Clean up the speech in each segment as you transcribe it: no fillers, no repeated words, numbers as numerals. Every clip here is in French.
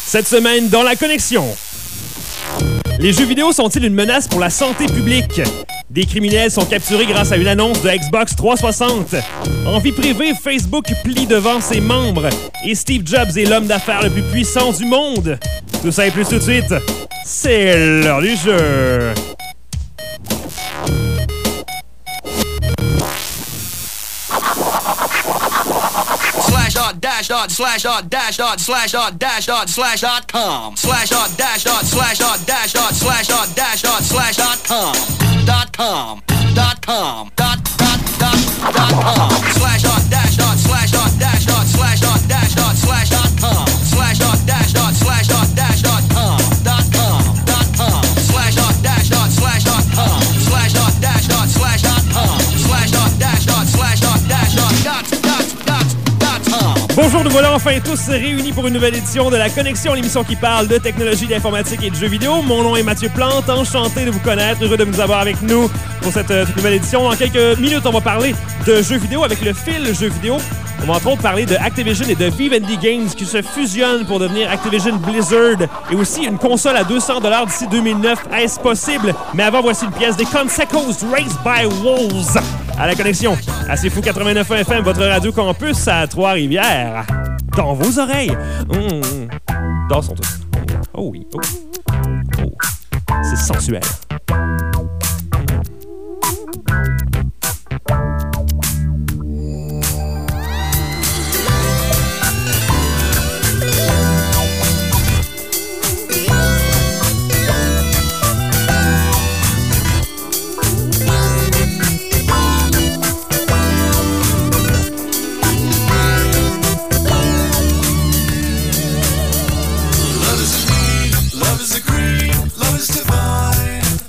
Cette semaine, dans La Connexion. Les jeux vidéo sont-ils une menace pour la santé publique? Des criminels sont capturés grâce à une annonce de Xbox 360. En vie privée, Facebook plie devant ses membres. Et Steve Jobs est l'homme d'affaires le plus puissant du monde. Tout ça et plus tout de suite, c'est l'heure du jeu. Bonjour, nous voilà enfin tous réunis pour une nouvelle édition de La Connexion, l'émission qui parle de technologie, d'informatique et de jeux vidéo. Mon nom est Mathieu Plante, enchanté de vous connaître, heureux de vous avoir avec nous pour cette nouvelle édition. En quelques minutes, on va parler de jeux vidéo avec le fil jeux vidéo. On va entre autres parler de Activision et de Vivendi Games qui se fusionnent pour devenir Activision Blizzard et aussi une console à $200 d'ici 2009. Est-ce possible? Mais avant, voici une pièce des Consequences Raised by Wolves. À La Connexion, à C'est Fou 89.1 FM, votre radio campus à Trois-Rivières. Dans vos oreilles. Dansons tous. Oh oui. Oh. C'est sensuel. Love is divine.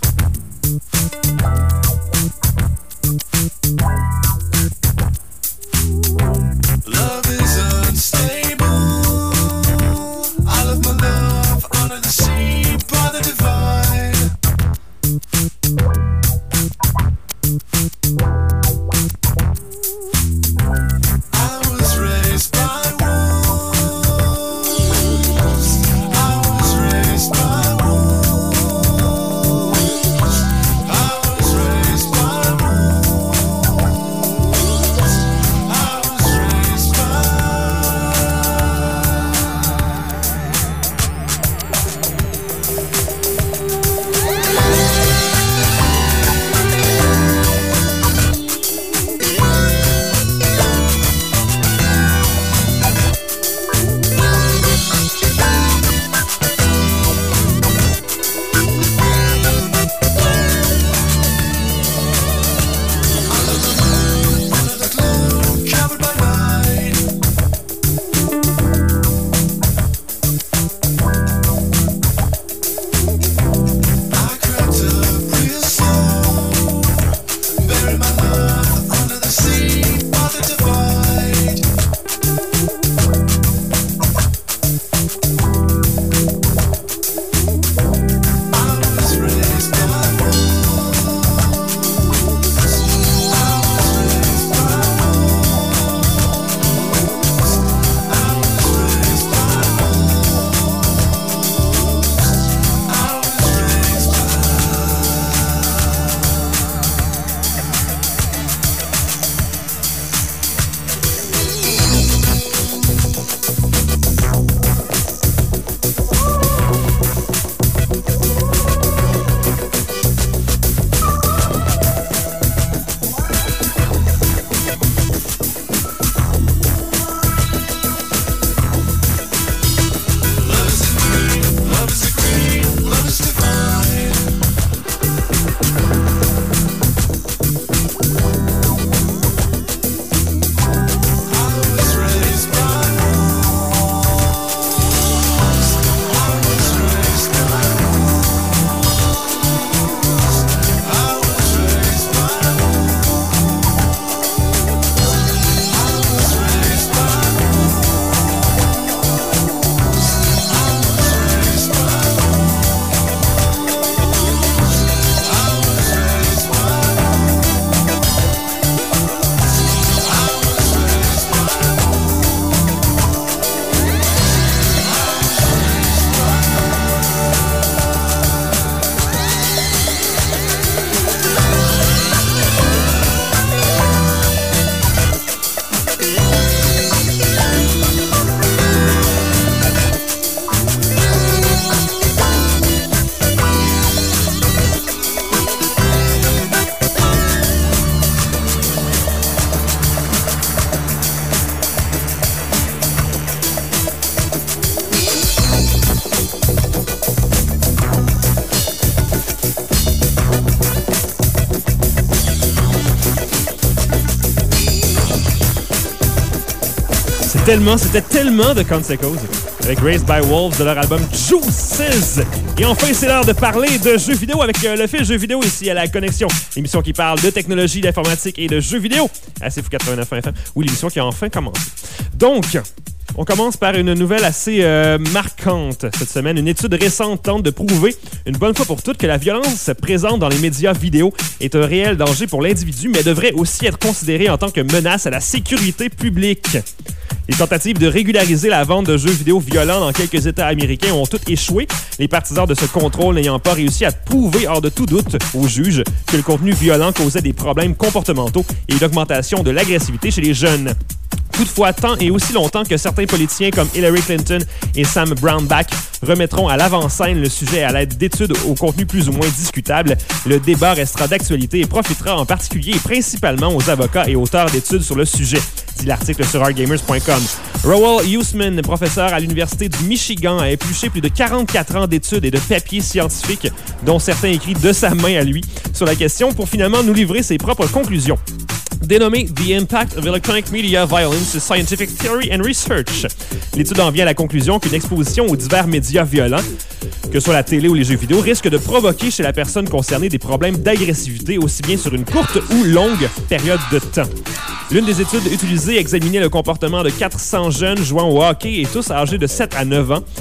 C'était tellement de Consequences avec Raised by Wolves de leur album Juices. Et enfin, c'est l'heure de parler de jeux vidéo avec le fil jeux vidéo ici à La Connexion. L'émission qui parle de technologie, d'informatique et de jeux vidéo à CFOU 89 FM. Oui, l'émission qui a enfin commencé. Donc, on commence par une nouvelle assez marquante cette semaine. Une étude récente tente de prouver, une bonne fois pour toutes, que la violence présente dans les médias vidéo est un réel danger pour l'individu, mais devrait aussi être considérée en tant que menace à la sécurité publique. Les tentatives de régulariser la vente de jeux vidéo violents dans quelques États américains ont toutes échoué, les partisans de ce contrôle n'ayant pas réussi à prouver hors de tout doute aux juges que le contenu violent causait des problèmes comportementaux et une augmentation de l'agressivité chez les jeunes. Toutefois, tant et aussi longtemps que certains politiciens comme Hillary Clinton et Sam Brownback remettront à l'avant-scène le sujet à l'aide d'études au contenu plus ou moins discutable, le débat restera d'actualité et profitera en particulier et principalement aux avocats et auteurs d'études sur le sujet, dit l'article sur artgamers.com. Rowell Huseman, professeur à l'Université du Michigan, a épluché plus de 44 ans d'études et de papiers scientifiques, dont certains écrits de sa main à lui, sur la question pour finalement nous livrer ses propres conclusions. Dénommé The Impact of Electronic Media Violence to Scientific Theory and Research. L'étude en vient à la conclusion qu'une exposition aux divers médias violents, que ce soit la télé ou les jeux vidéo, risque de provoquer chez la personne concernée des problèmes d'agressivité aussi bien sur une courte ou longue période de temps. L'une des études utilisées examinait le comportement de 400 jeunes jouant au hockey et tous âgés de 7 à 9 ans.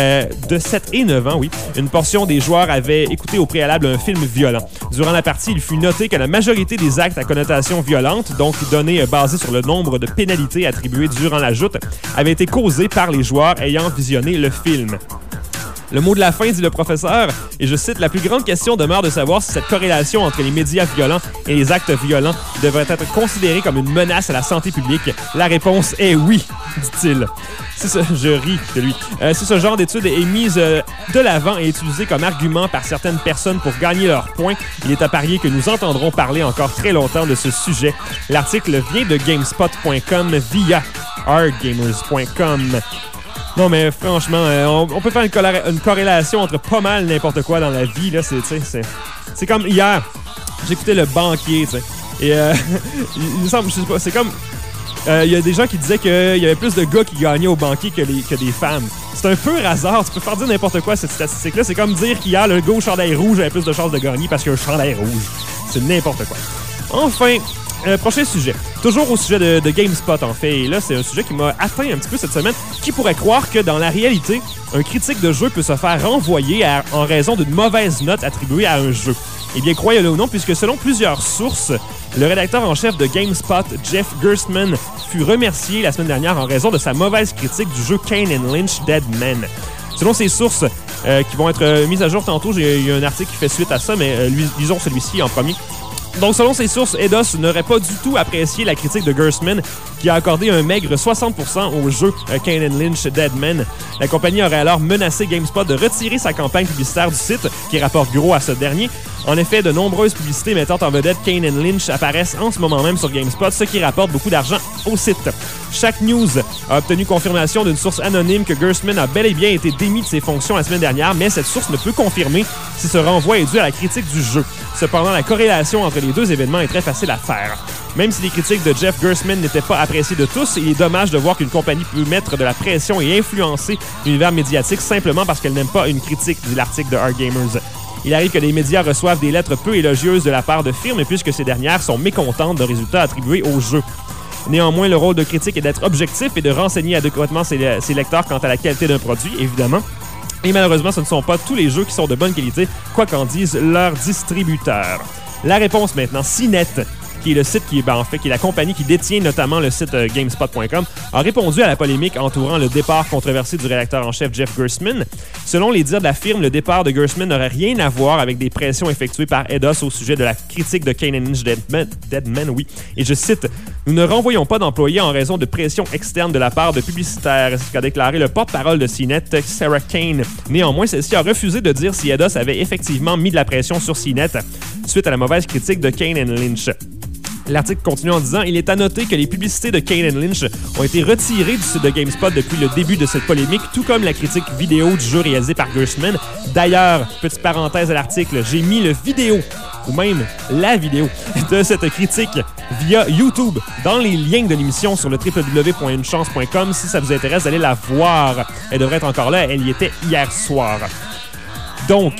De 7 et 9 ans, oui. Une portion des joueurs avait écouté au préalable un film violent. Durant la partie, il fut noté que la majorité des actes à connotation violente, donc données basées sur le nombre de pénalités attribuées durant la joute, avaient été causés par les joueurs ayant visionné le film. Le mot de la fin, dit le professeur, et je cite, « La plus grande question demeure de savoir si cette corrélation entre les médias violents et les actes violents devrait être considérée comme une menace à la santé publique. La réponse est oui, dit-il. » Je ris de lui. Si ce genre d'étude est mise de l'avant et utilisé comme argument par certaines personnes pour gagner leurs points, il est à parier que nous entendrons parler encore très longtemps de ce sujet. L'article vient de GameSpot.com via artgamers.com. Non, mais franchement, on peut faire une corrélation entre pas mal n'importe quoi dans la vie. Là, c'est comme hier, j'écoutais Le Banquier, tu sais. Et il me semble, je sais pas, c'est comme... Il y a des gens qui disaient qu'il y avait plus de gars qui gagnaient au banquier que des femmes. C'est un pur hasard. Tu peux faire dire n'importe quoi, cette statistique-là. C'est comme dire qu'hier, le gars au chandail rouge avait plus de chances de gagner parce qu'il a un chandail rouge. C'est n'importe quoi. Enfin... prochain sujet. Toujours au sujet de GameSpot, en fait. Et là, c'est un sujet qui m'a atteint un petit peu cette semaine. Qui pourrait croire que, dans la réalité, un critique de jeu peut se faire renvoyer en raison d'une mauvaise note attribuée à un jeu? Eh bien, croyez-le ou non, puisque selon plusieurs sources, le rédacteur en chef de GameSpot, Jeff Gerstmann, fut remercié la semaine dernière en raison de sa mauvaise critique du jeu Kane & Lynch Dead Men. Selon ces sources, qui vont être mises à jour tantôt, il y a un article qui fait suite à ça, mais lisons celui-ci en premier. Donc, selon ces sources, Eidos n'aurait pas du tout apprécié la critique de Gerstmann, qui a accordé un maigre 60% au jeu Kane & Lynch Dead Men. La compagnie aurait alors menacé GameSpot de retirer sa campagne publicitaire du site, qui rapporte gros à ce dernier. En effet, de nombreuses publicités mettant en vedette Kane & Lynch apparaissent en ce moment même sur GameSpot, ce qui rapporte beaucoup d'argent au site. Chaque News a obtenu confirmation d'une source anonyme que Gerstmann a bel et bien été démis de ses fonctions la semaine dernière, mais cette source ne peut confirmer si ce renvoi est dû à la critique du jeu. Cependant, la corrélation entre les deux événements est très facile à faire. Même si les critiques de Jeff Gerstmann n'étaient pas appréciées de tous, il est dommage de voir qu'une compagnie peut mettre de la pression et influencer l'univers médiatique simplement parce qu'elle n'aime pas une critique, dit l'article de Artgamers. Il arrive que les médias reçoivent des lettres peu élogieuses de la part de firmes puisque ces dernières sont mécontentes de résultats attribués au jeu. Néanmoins, le rôle de critique est d'être objectif et de renseigner adéquatement ses lecteurs quant à la qualité d'un produit, évidemment. Et malheureusement, ce ne sont pas tous les jeux qui sont de bonne qualité, quoi qu'en disent leurs distributeurs. La réponse maintenant, CNET, qui est le site qui est la compagnie qui détient notamment le site GameSpot.com, a répondu à la polémique entourant le départ controversé du rédacteur en chef Jeff Gerstmann. Selon les dires de la firme, le départ de Gerstmann n'aurait rien à voir avec des pressions effectuées par Eidos au sujet de la critique de Kane & Lynch Dead Men, oui. Et je cite, « Nous ne renvoyons pas d'employés en raison de pression externe de la part de publicitaires », ce qu'a déclaré le porte-parole de CNET, Sarah Kane. Néanmoins, celle-ci a refusé de dire si Eidos avait effectivement mis de la pression sur CNET suite à la mauvaise critique de Kane & Lynch. L'article continue en disant « Il est à noter que les publicités de Kane & Lynch ont été retirées du site de GameSpot depuis le début de cette polémique, tout comme la critique vidéo du jeu réalisé par Gerstmann. D'ailleurs, petite parenthèse à l'article, j'ai mis le vidéo, ou même la vidéo, de cette critique via YouTube dans les liens de l'émission sur le www.unechance.com. Si ça vous intéresse, allez la voir. Elle devrait être encore là, elle y était hier soir. Donc...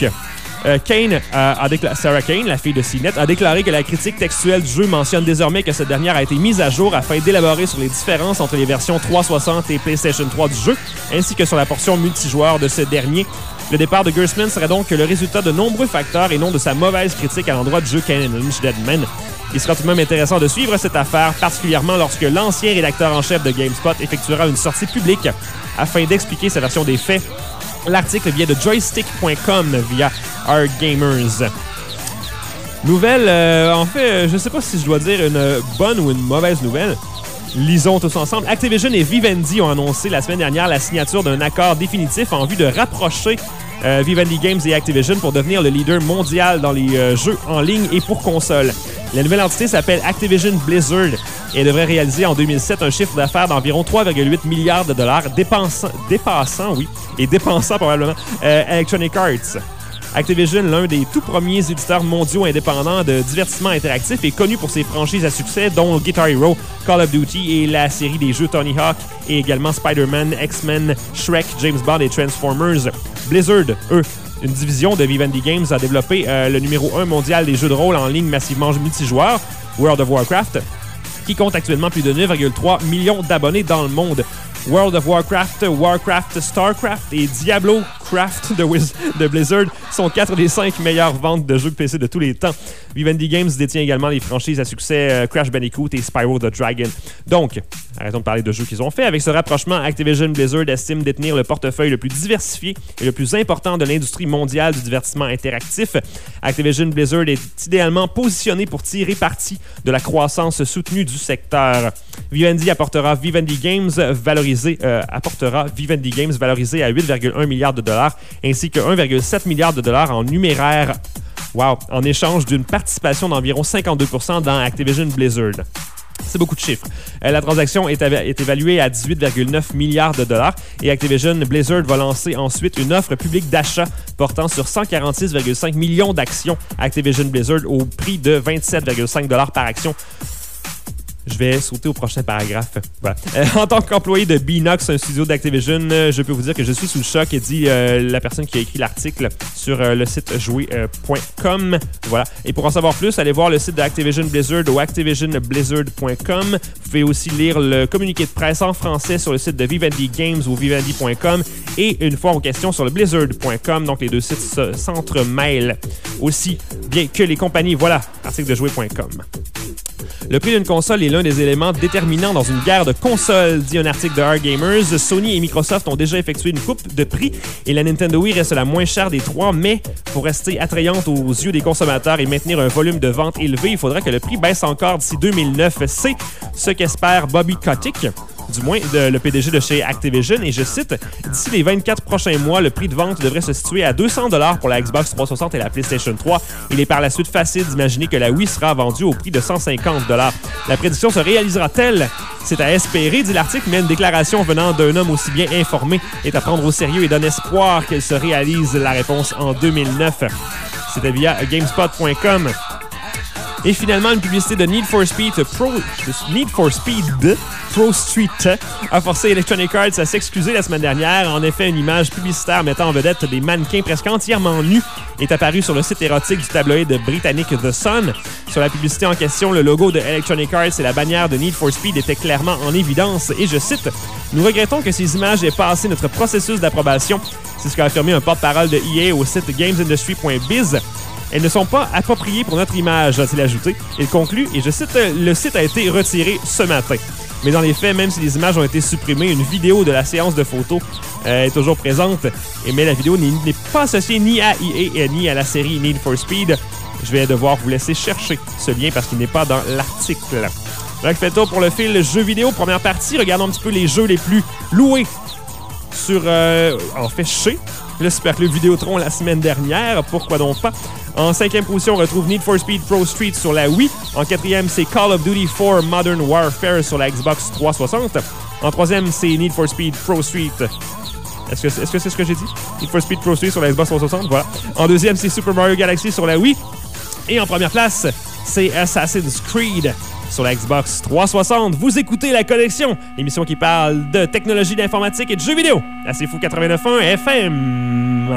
Sarah Kane, la fille de CNET, a déclaré que la critique textuelle du jeu mentionne désormais que cette dernière a été mise à jour afin d'élaborer sur les différences entre les versions 360 et PlayStation 3 du jeu, ainsi que sur la portion multijoueur de ce dernier. Le départ de Gerstmann serait donc le résultat de nombreux facteurs et non de sa mauvaise critique à l'endroit du jeu Kane & Lynch Deadman. Il sera tout de même intéressant de suivre cette affaire, particulièrement lorsque l'ancien rédacteur en chef de GameSpot effectuera une sortie publique afin d'expliquer sa version des faits. L'article vient de joystick.com via RGamers. Nouvelle, en fait, je ne sais pas si je dois dire une bonne ou une mauvaise nouvelle. Lisons tous ensemble. Activision et Vivendi ont annoncé la semaine dernière la signature d'un accord définitif en vue de rapprocher Vivendi Games et Activision pour devenir le leader mondial dans les jeux en ligne et pour console. La nouvelle entité s'appelle Activision Blizzard et devrait réaliser en 2007 un chiffre d'affaires d'environ 3,8 milliards de dollars, dépensant probablement Electronic Arts. Activision, l'un des tout premiers éditeurs mondiaux indépendants de divertissement interactif, est connu pour ses franchises à succès, dont Guitar Hero, Call of Duty et la série des jeux Tony Hawk, et également Spider-Man, X-Men, Shrek, James Bond et Transformers. Blizzard, eux, une division de Vivendi Games, a développé le numéro 1 mondial des jeux de rôle en ligne massivement multijoueur, World of Warcraft, qui compte actuellement plus de 9,3 millions d'abonnés dans le monde. World of Warcraft, Warcraft, Starcraft et Diablo Craft de Blizzard sont 4 des 5 meilleures ventes de jeux PC de tous les temps. Vivendi Games détient également les franchises à succès Crash Bandicoot et Spyro the Dragon. Donc, arrêtons de parler de jeux qu'ils ont fait. Avec ce rapprochement, Activision Blizzard estime détenir le portefeuille le plus diversifié et le plus important de l'industrie mondiale du divertissement interactif. Activision Blizzard est idéalement positionné pour tirer parti de la croissance soutenue du secteur. Vivendi apportera Vivendi Games valorisé à 8,1 milliards de dollars ainsi que 1,7 milliard de dollars en numéraire. Wow! En échange d'une participation d'environ 52% dans Activision Blizzard. C'est beaucoup de chiffres. La transaction est évaluée à 18,9 milliards de dollars et Activision Blizzard va lancer ensuite une offre publique d'achat portant sur 146,5 millions d'actions Activision Blizzard au prix de 27,5 $ par action. Je vais sauter au prochain paragraphe. Voilà. En tant qu'employé de Beenox, un studio d'Activision, je peux vous dire que je suis sous le choc, dit la personne qui a écrit l'article sur le site jouer.com. Voilà. Et pour en savoir plus, allez voir le site d'Activision Blizzard au activisionblizzard.com. Vous pouvez aussi lire le communiqué de presse en français sur le site de Vivendi Games ou vivendi.com et une fois en question sur le blizzard.com. Donc les deux sites s'entremêlent aussi bien que les compagnies. Voilà, article de jouer.com. Le prix d'une console est l'un des éléments déterminants dans une guerre de consoles, dit un article de RGamers. Sony et Microsoft ont déjà effectué une coupe de prix et la Nintendo Wii reste la moins chère des trois, mais pour rester attrayante aux yeux des consommateurs et maintenir un volume de vente élevé, il faudrait que le prix baisse encore d'ici 2009. C'est ce qu'espère Bobby Kotick, du moins le PDG de chez Activision, et je cite, « D'ici les 24 prochains mois, le prix de vente devrait se situer à 200 $ pour la Xbox 360 et la PlayStation 3. Il est par la suite facile d'imaginer que la Wii sera vendue au prix de 150 $. La prédiction se réalisera-t-elle? C'est à espérer, dit l'article, mais une déclaration venant d'un homme aussi bien informé est à prendre au sérieux et donne espoir qu'elle se réalise. La réponse en 2009. C'était via GameSpot.com. Et finalement, une publicité de Need for Speed Pro Street a forcé Electronic Arts à s'excuser la semaine dernière. En effet, une image publicitaire mettant en vedette des mannequins presque entièrement nus est apparue sur le site érotique du tabloïd britannique The Sun. Sur la publicité en question, le logo de Electronic Arts et la bannière de Need for Speed étaient clairement en évidence. Et je cite, « Nous regrettons que ces images aient passé notre processus d'approbation. » C'est ce qu'a affirmé un porte-parole de EA au site gamesindustry.biz. Elles ne sont pas appropriées pour notre image, a-t-il ajouté. Il conclut, et je cite, « Le site a été retiré ce matin. » Mais dans les faits, même si les images ont été supprimées, une vidéo de la séance de photos est toujours présente. Mais la vidéo n'est pas associée ni à EA ni à la série Need for Speed. Je vais devoir vous laisser chercher ce lien parce qu'il n'est pas dans l'article. Donc, fait le tour pour le fil jeux vidéo. Première partie, regardons un petit peu les jeux les plus loués sur, chez le Super Club Vidéotron la semaine dernière. Pourquoi donc pas? En 5e position, on retrouve Need for Speed Pro Street sur la Wii. En 4e, c'est Call of Duty 4 Modern Warfare sur la Xbox 360. En 3e, c'est Need for Speed Pro Street. Est-ce que c'est ce que j'ai dit? Need for Speed Pro Street sur la Xbox 360, voilà. En 2e, c'est Super Mario Galaxy sur la Wii. Et en première place, c'est Assassin's Creed sur la Xbox 360. Vous écoutez La Connexion, l'émission qui parle de technologie, d'informatique et de jeux vidéo. À C'est Fou 89.1 FM.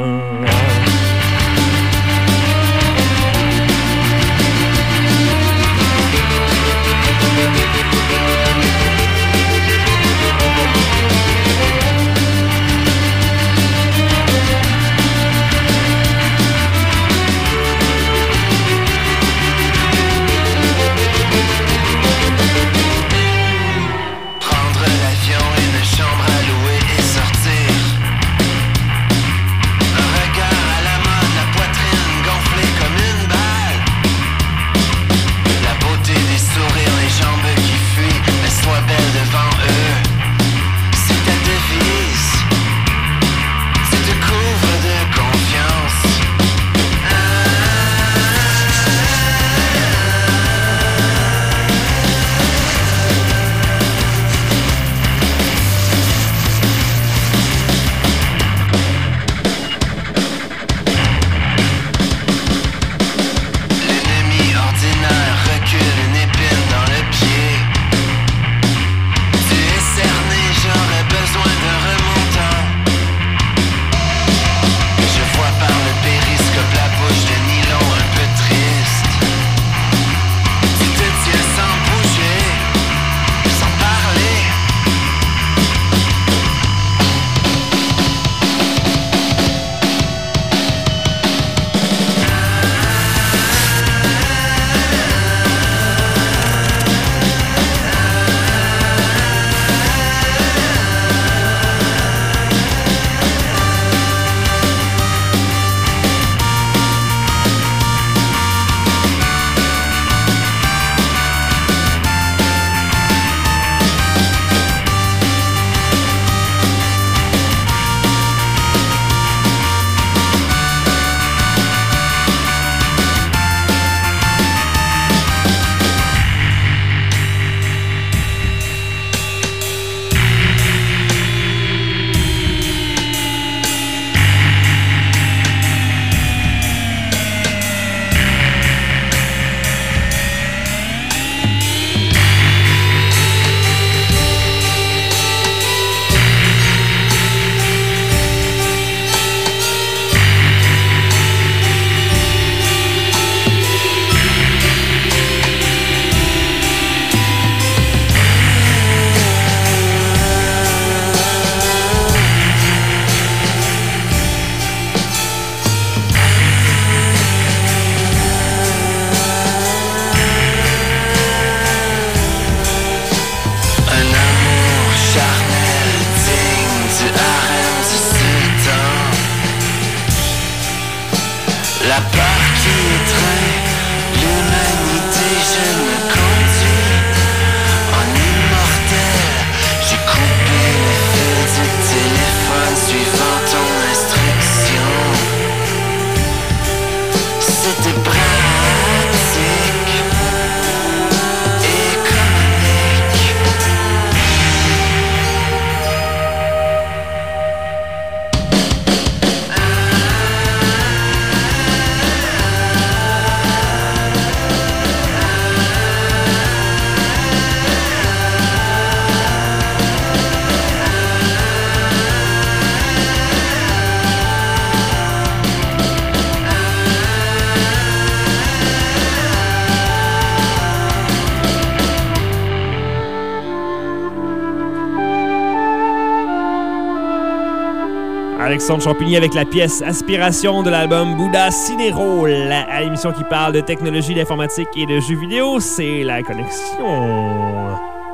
Alexandre Champigny avec la pièce Aspiration de l'album Bouddha Cinérole. À l'émission qui parle de technologie, d'informatique et de jeux vidéo, c'est La Connexion.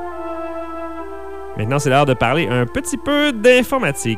Maintenant, c'est l'heure de parler un petit peu d'informatique.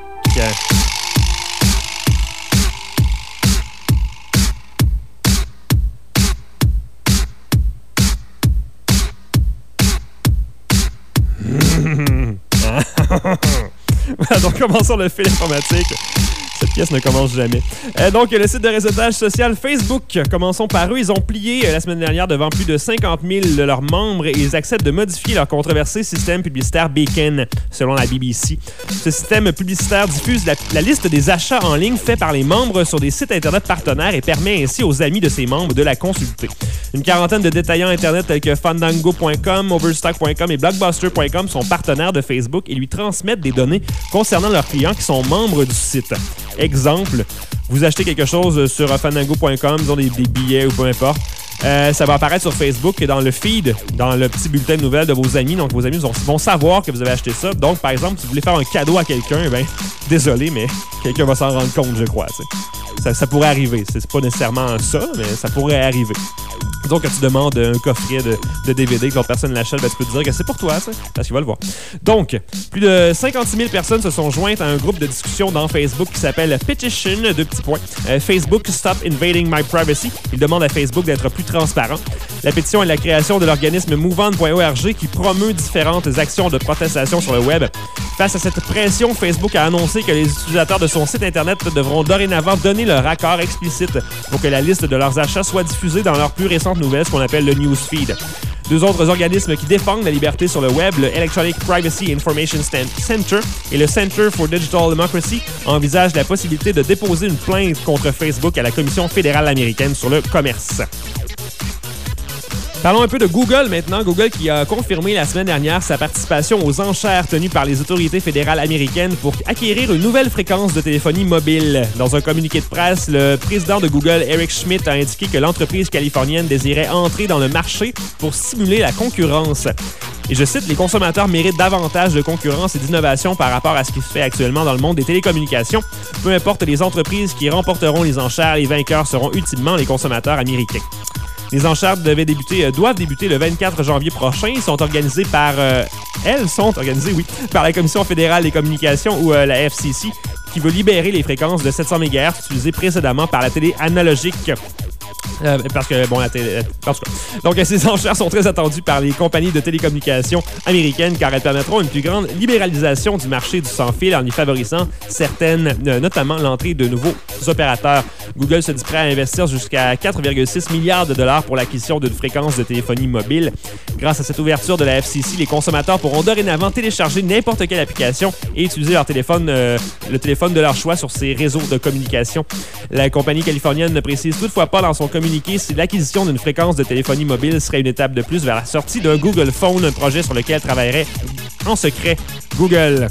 Donc, commençons le fil informatique. Cette Pièce ne commence jamais. Donc, le site de réseautage social Facebook, commençons par eux. Ils ont plié la semaine dernière devant plus de 50 000 de leurs membres et ils acceptent de modifier leur controversé système publicitaire Beacon, selon la BBC. Ce système publicitaire diffuse la liste des achats en ligne faits par les membres sur des sites Internet partenaires et permet ainsi aux amis de ces membres de la consulter. Une quarantaine de détaillants Internet tels que Fandango.com, Overstock.com et Blockbuster.com sont partenaires de Facebook et lui transmettent des données concernant leurs clients qui sont membres du site. Exemple, vous achetez quelque chose sur Fandango.com, disons des billets ou peu importe, ça va apparaître sur Facebook et dans le feed, dans le petit bulletin de nouvelles de vos amis. Donc, vos amis vont savoir que vous avez acheté ça. Donc, par exemple, si vous voulez faire un cadeau à quelqu'un, ben, désolé, mais quelqu'un va s'en rendre compte, je crois. Ça pourrait arriver. C'est pas nécessairement ça, mais ça pourrait arriver. Disons que tu demandes un coffret de DVD que l'autre personne l'achète, ben, tu peux te dire que c'est pour toi, ça, parce qu'il va le voir. Donc, plus de 56 000 personnes se sont jointes à un groupe de discussion dans Facebook qui s'appelle Petition, Facebook Stop Invading My Privacy. Il demande à Facebook d'être plus transparent. La pétition est la création de l'organisme MoveOn.org qui promeut différentes actions de protestation sur le web. Face à cette pression, Facebook a annoncé que les utilisateurs de son site Internet devront dorénavant donner leur accord explicite pour que la liste de leurs achats soit diffusée dans leur plus récente nouvelle, ce qu'on appelle le newsfeed. Deux autres organismes qui défendent la liberté sur le web, le Electronic Privacy Information Center et le Center for Digital Democracy, envisagent la possibilité de déposer une plainte contre Facebook à la Commission fédérale américaine sur le commerce. Parlons un peu de Google maintenant. Google qui a confirmé la semaine dernière sa participation aux enchères tenues par les autorités fédérales américaines pour acquérir une nouvelle fréquence de téléphonie mobile. Dans un communiqué de presse, le président de Google, Eric Schmidt, a indiqué que l'entreprise californienne désirait entrer dans le marché pour stimuler la concurrence. Et je cite, « Les consommateurs méritent davantage de concurrence et d'innovation par rapport à ce qui se fait actuellement dans le monde des télécommunications. Peu importe les entreprises qui remporteront les enchères, les vainqueurs seront ultimement les consommateurs américains. » Les enchères doivent débuter le 24 janvier prochain. Elles sont organisées par la Commission fédérale des communications ou la FCC qui veut libérer les fréquences de 700 MHz utilisées précédemment par la télé analogique. Donc, ces enchères sont très attendues par les compagnies de télécommunications américaines car elles permettront une plus grande libéralisation du marché du sans-fil en y favorisant certaines, notamment l'entrée de nouveaux opérateurs. Google se dit prêt à investir jusqu'à 4,6 milliards de dollars pour l'acquisition d'une fréquence de téléphonie mobile. Grâce à cette ouverture de la FCC, les consommateurs pourront dorénavant télécharger n'importe quelle application et utiliser leur téléphone, le téléphone de leur choix sur ces réseaux de communication. La compagnie californienne ne précise toutefois pas dans son communiqué si l'acquisition d'une fréquence de téléphonie mobile serait une étape de plus vers la sortie d'un Google Phone, un projet sur lequel travaillerait en secret Google.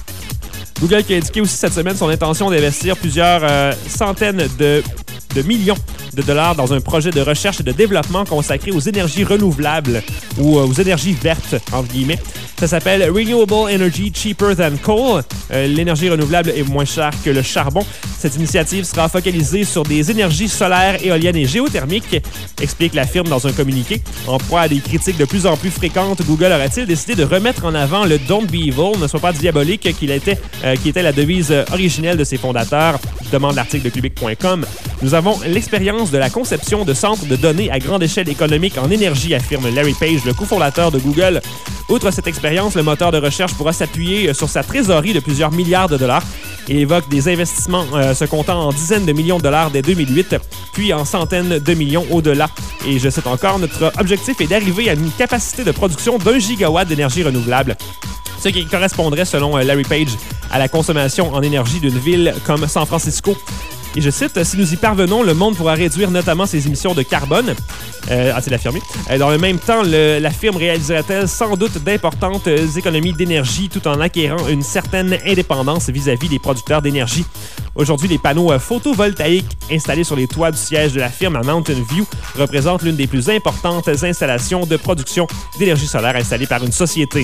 Google qui a indiqué aussi cette semaine son intention d'investir plusieurs centaines de millions de dollars dans un projet de recherche et de développement consacré aux énergies renouvelables ou aux énergies vertes, entre guillemets. Ça s'appelle Renewable Energy Cheaper Than Coal. L'énergie renouvelable est moins chère que le charbon. Cette initiative sera focalisée sur des énergies solaires, éoliennes et géothermiques, explique la firme dans un communiqué. En proie à des critiques de plus en plus fréquentes, Google aurait-il décidé de remettre en avant le « Don't be evil », ne soit pas diabolique, qui était la devise originelle de ses fondateurs, demande l'article de Public.com. Nous avons l'expérience de la conception de centres de données à grande échelle économique en énergie, affirme Larry Page, le cofondateur de Google. Outre cette expérience, le moteur de recherche pourra s'appuyer sur sa trésorerie de plusieurs milliards de dollars. Il évoque des investissements se comptant en dizaines de millions de dollars dès 2008, puis en centaines de millions au-delà. Et je cite encore, notre objectif est d'arriver à une capacité de production d'1 gigawatt d'énergie renouvelable. Ce qui correspondrait, selon Larry Page, à la consommation en énergie d'une ville comme San Francisco. Et je cite, « Si nous y parvenons, le monde pourra réduire notamment ses émissions de carbone. » a-t-il affirmé. Dans le même temps, la firme réaliserait-elle sans doute d'importantes économies d'énergie tout en acquérant une certaine indépendance vis-à-vis des producteurs d'énergie. Aujourd'hui, les panneaux photovoltaïques installés sur les toits du siège de la firme à Mountain View représentent l'une des plus importantes installations de production d'énergie solaire installées par une société.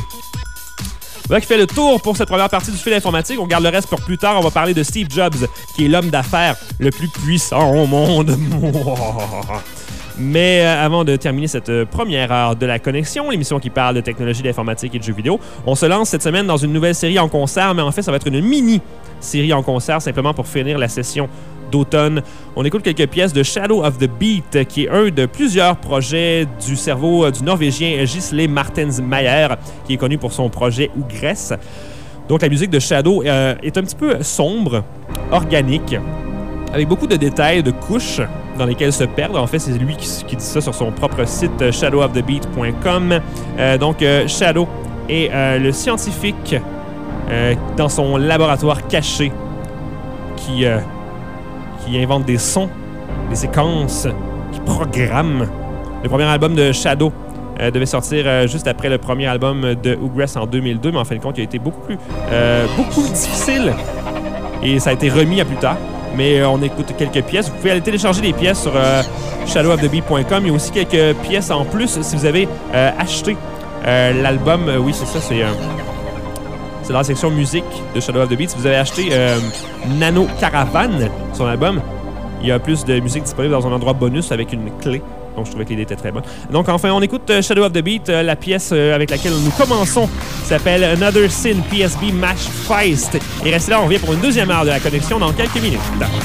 Voilà qui fait le tour pour cette première partie du fil informatique. On garde le reste pour plus tard. On va parler de Steve Jobs, qui est l'homme d'affaires le plus puissant au monde. Mais avant de terminer cette première heure de la connexion, l'émission qui parle de technologie, d'informatique et de jeux vidéo, on se lance cette semaine dans une nouvelle série en concert, mais en fait, ça va être une mini-série en concert, simplement pour finir la session d'automne. On écoute quelques pièces de Shadow of the Beat, qui est un de plusieurs projets du cerveau du Norvégien Gisle Martensmeyer, qui est connu pour son projet Ugress. Donc, la musique de Shadow est un petit peu sombre, organique, avec beaucoup de détails, de couches dans lesquelles se perdre. En fait, c'est lui qui dit ça sur son propre site shadowofthebeat.com. Shadow est le scientifique dans son laboratoire caché qui invente des sons, des séquences, qui programme. Le premier album de Shadow devait sortir juste après le premier album de Ugress en 2002, mais en fin de compte, il a été beaucoup difficile et ça a été remis à plus tard. Mais on écoute quelques pièces. Vous pouvez aller télécharger des pièces sur shadowofthebeat.com. Il y a aussi quelques pièces en plus si vous avez acheté l'album. Oui, c'est ça, c'est dans la section musique de Shadow of the Beat. Si vous avez acheté Nano Caravan, son album, il y a plus de musique disponible dans un endroit bonus avec une clé. Donc, je trouvais que l'idée était très bonne. Donc, enfin, on écoute Shadow of the Beat. La pièce avec laquelle nous commençons s'appelle Another Sin PSB Mash Feist. Et restez là, on revient pour une deuxième heure de la connexion dans quelques minutes.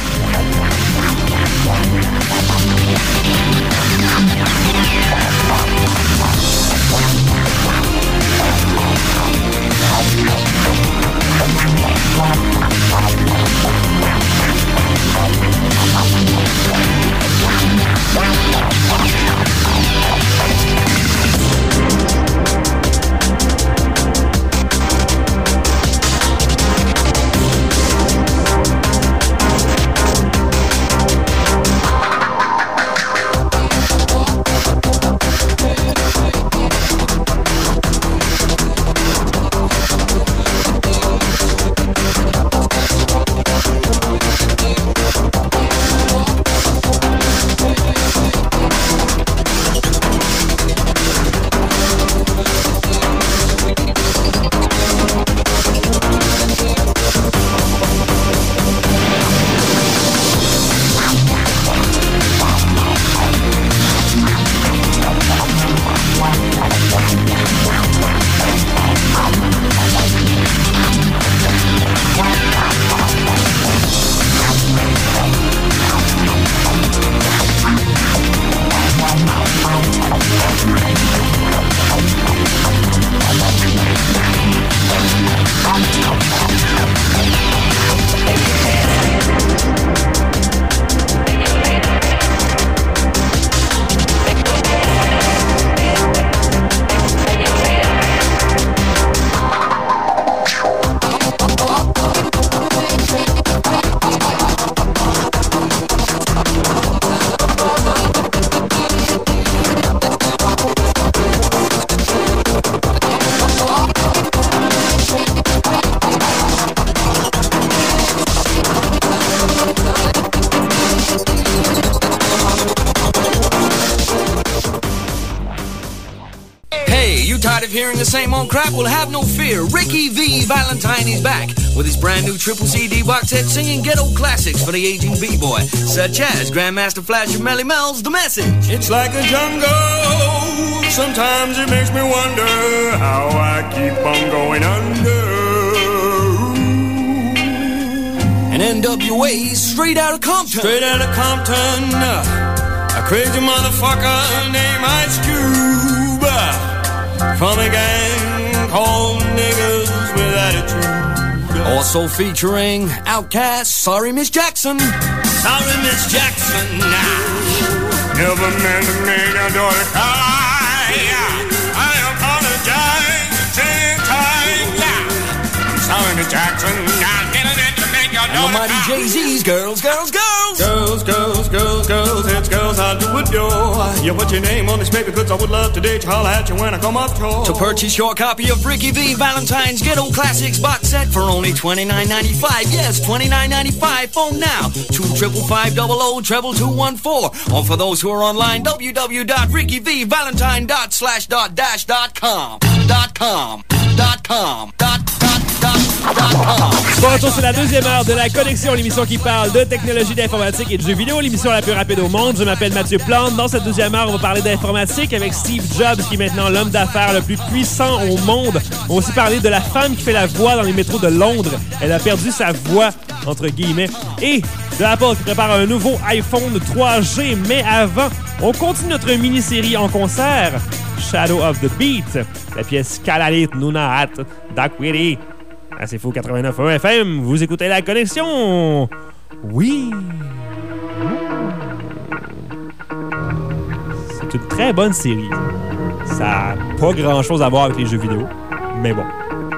Hearing the same old crap? Well, have no fear. Ricky V. Valentine is back with his brand new triple CD box set singing ghetto classics for the aging B-boy, such as Grandmaster Flash and Melly Mel's The Message. It's like a jungle. Sometimes it makes me wonder how I keep on going under. And NWA straight out of Compton. Straight out of Compton. A crazy motherfucker named Ice Cube. From a gang called Niggas with Attitude. Also featuring Outkast, Sorry Miss Jackson. Sorry Miss Jackson, never meant to make your daughter cry. I apologize 10 times. Sorry Miss Jackson, I didn't mean to make your daughter cry. And the mighty Jay-Z's Girls, Girls, Girls. Girls, girls, girls, girls, it's girls I do adore. You put your name on this paper, cause I would love to date you, holler at you when I come up short. To purchase your copy of Ricky V. Valentine's Ghetto Classics box set for only $29.95. Yes, $29.95. Phone now, 255-00-2214. Or for those who are online, www.rickyvvalentine.com. Bon retour sur la deuxième heure de la connexion, l'émission qui parle de technologie, d'informatique et de jeux vidéo, l'émission la plus rapide au monde. Je m'appelle Mathieu Plante. Dans cette deuxième heure, on va parler d'informatique avec Steve Jobs, qui est maintenant l'homme d'affaires le plus puissant au monde. On va aussi parler de la femme qui fait la voix dans les métros de Londres. Elle a perdu sa voix, entre guillemets. Et de Apple qui prépare un nouveau iPhone 3G. Mais avant, on continue notre mini-série en concert, Shadow of the Beat, la pièce Kalalit Nunaat Dakwiri. Ah, c'est faux, 89.1 FM. Vous écoutez La Connexion. Oui. C'est une très bonne série. Ça n'a pas grand-chose à voir avec les jeux vidéo, mais bon.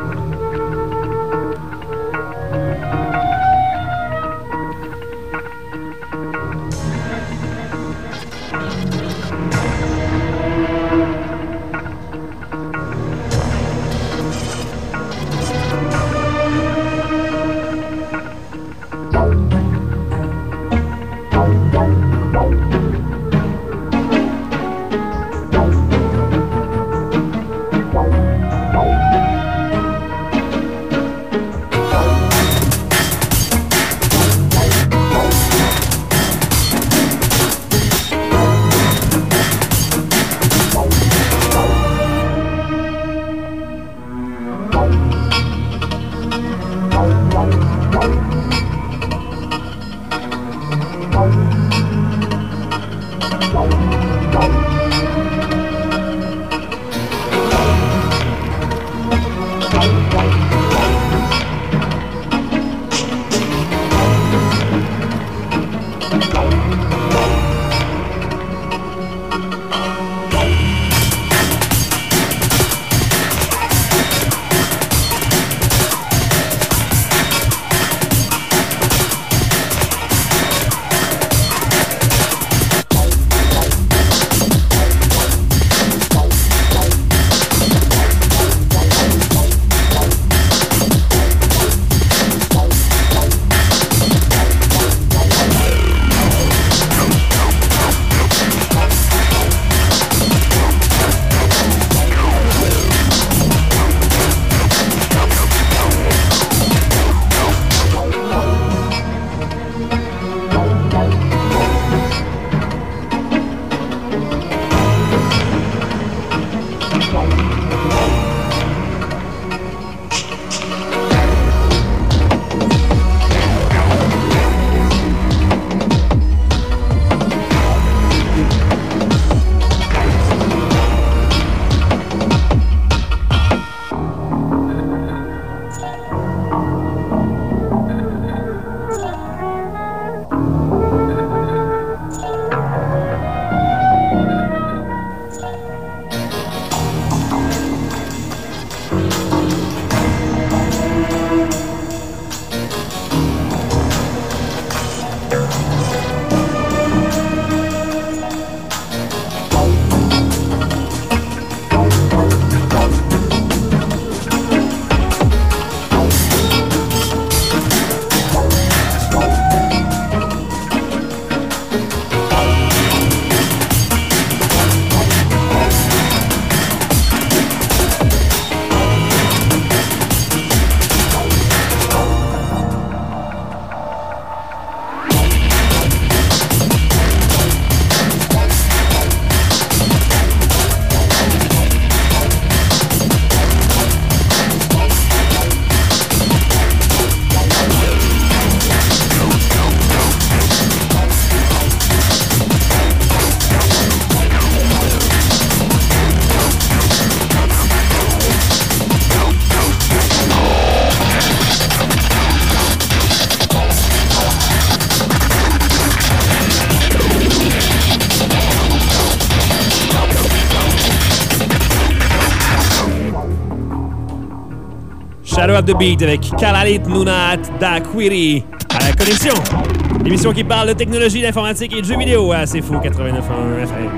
Shadow of the Beat avec Kalalit Nunat Dakwiri à La Connexion. L'émission qui parle de technologie, d'informatique et de jeux vidéo à C'est Fou 89.1 FM.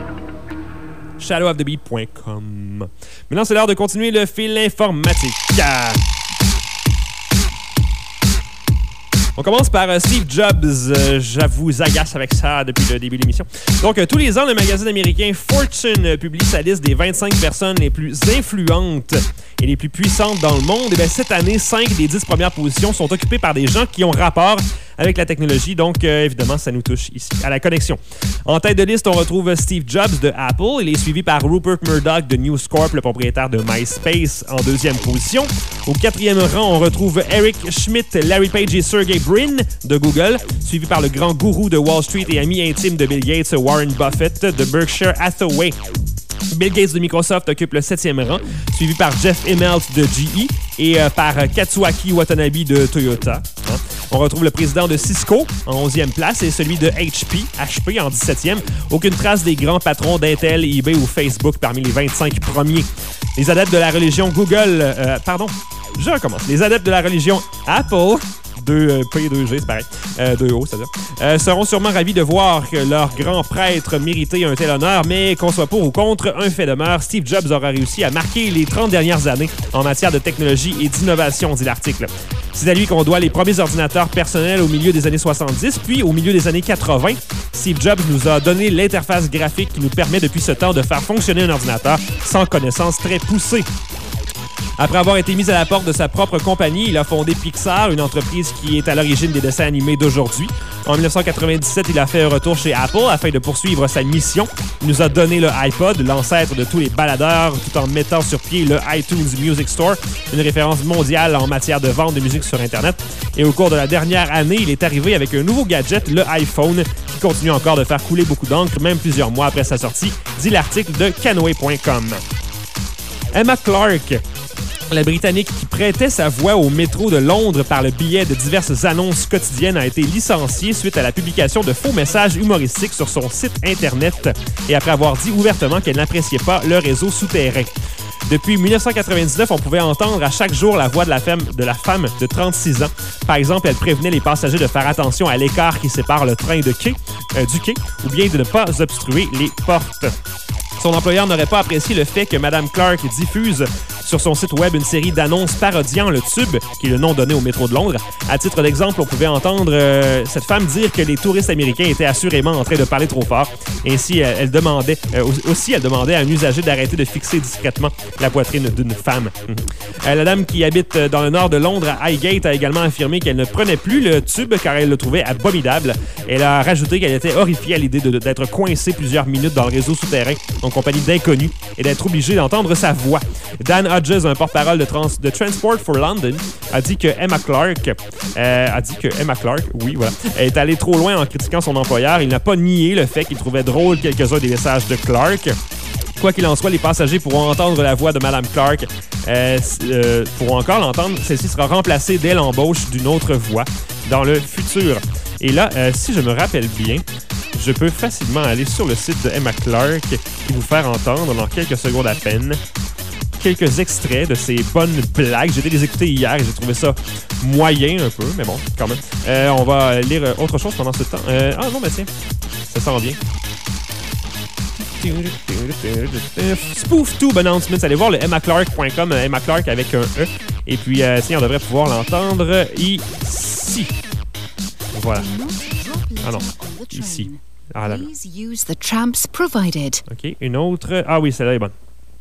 shadowofthebeat.com. Maintenant, c'est l'heure de continuer le fil informatique. On commence par Steve Jobs. J'avoue, agace avec ça depuis le début de l'émission. Donc, tous les ans, le magazine américain Fortune publie sa liste des 25 personnes les plus influentes et les plus puissantes dans le monde. Et bien, cette année, 5 des 10 premières positions sont occupées par des gens qui ont rapport avec la technologie. Donc, évidemment, ça nous touche ici, à La Connexion. En tête de liste, on retrouve Steve Jobs de Apple. Il est suivi par Rupert Murdoch de News Corp, le propriétaire de MySpace, en deuxième position. Au quatrième rang, on retrouve Eric Schmidt, Larry Page et Sergey Brin de Google, suivi par le grand gourou de Wall Street et ami intime de Bill Gates, Warren Buffett de Berkshire Hathaway. Bill Gates de Microsoft occupe le 7e rang, suivi par Jeff Immelt de GE et par Katsuaki Watanabe de Toyota. On retrouve le président de Cisco en 11e place et celui de HP en 17e. Aucune trace des grands patrons d'Intel, eBay ou Facebook parmi les 25 premiers. Les adeptes de la religion Les adeptes de la religion Apple, 2P, 2G, c'est pareil, 2O, c'est-à-dire, seront sûrement ravis de voir que leur grand prêtre méritait un tel honneur, mais qu'on soit pour ou contre, un fait demeure, Steve Jobs aura réussi à marquer les 30 dernières années en matière de technologie et d'innovation, dit l'article. C'est à lui qu'on doit les premiers ordinateurs personnels au milieu des années 70, puis au milieu des années 80. Steve Jobs nous a donné l'interface graphique qui nous permet depuis ce temps de faire fonctionner un ordinateur sans connaissances très poussées. Après avoir été mis à la porte de sa propre compagnie, il a fondé Pixar, une entreprise qui est à l'origine des dessins animés d'aujourd'hui. En 1997, il a fait un retour chez Apple afin de poursuivre sa mission. Il nous a donné le iPod, l'ancêtre de tous les baladeurs, tout en mettant sur pied le iTunes Music Store, une référence mondiale en matière de vente de musique sur Internet. Et au cours de la dernière année, il est arrivé avec un nouveau gadget, le iPhone, qui continue encore de faire couler beaucoup d'encre, même plusieurs mois après sa sortie, dit l'article de Canoe.com. Emma Clarke, la Britannique qui prêtait sa voix au métro de Londres par le biais de diverses annonces quotidiennes, a été licenciée suite à la publication de faux messages humoristiques sur son site Internet et après avoir dit ouvertement qu'elle n'appréciait pas le réseau souterrain. Depuis 1999, on pouvait entendre à chaque jour la voix de la femme de 36 ans. Par exemple, elle prévenait les passagers de faire attention à l'écart qui sépare le train du quai, ou bien de ne pas obstruer les portes. Son employeur n'aurait pas apprécié le fait que Mme Clarke diffuse sur son site web une série d'annonces parodiant le tube, qui est le nom donné au métro de Londres. À titre d'exemple, on pouvait entendre cette femme dire que les touristes américains étaient assurément en train de parler trop fort. Ainsi, elle demandait à un usager d'arrêter de fixer discrètement la poitrine d'une femme. La dame qui habite dans le nord de Londres, à Highgate, a également affirmé qu'elle ne prenait plus le tube car elle le trouvait abominable. Elle a rajouté qu'elle était horrifiée à l'idée d'être coincée plusieurs minutes dans le réseau souterrain en compagnie d'inconnus et d'être obligée d'entendre sa voix. Dan Hodges, un porte-parole de Transport for London, a dit que Emma Clarke, est allée trop loin en critiquant son employeur. Il n'a pas nié le fait qu'il trouvait drôle quelques-uns des messages de Clarke. Quoi qu'il en soit, les passagers pourront entendre la voix de Mme Clarke. Pourront encore l'entendre. Celle-ci sera remplacée dès l'embauche d'une autre voix dans le futur. Et là, si je me rappelle bien, je peux facilement aller sur le site de Emma Clarke et vous faire entendre dans quelques secondes à peine quelques extraits de ces bonnes blagues. J'ai été les écouter hier et j'ai trouvé ça moyen un peu, mais bon, quand même. On va lire autre chose pendant ce temps. Non, mais tiens, ça s'en vient. Spoof Tube Announcements. Allez voir le emmaclarke.com, Emma Clarke avec un E. Et puis, tiens, on devrait pouvoir l'entendre ici. Voilà. Ah non, ici. Ah là. OK, une autre. Ah oui, celle-là est bonne.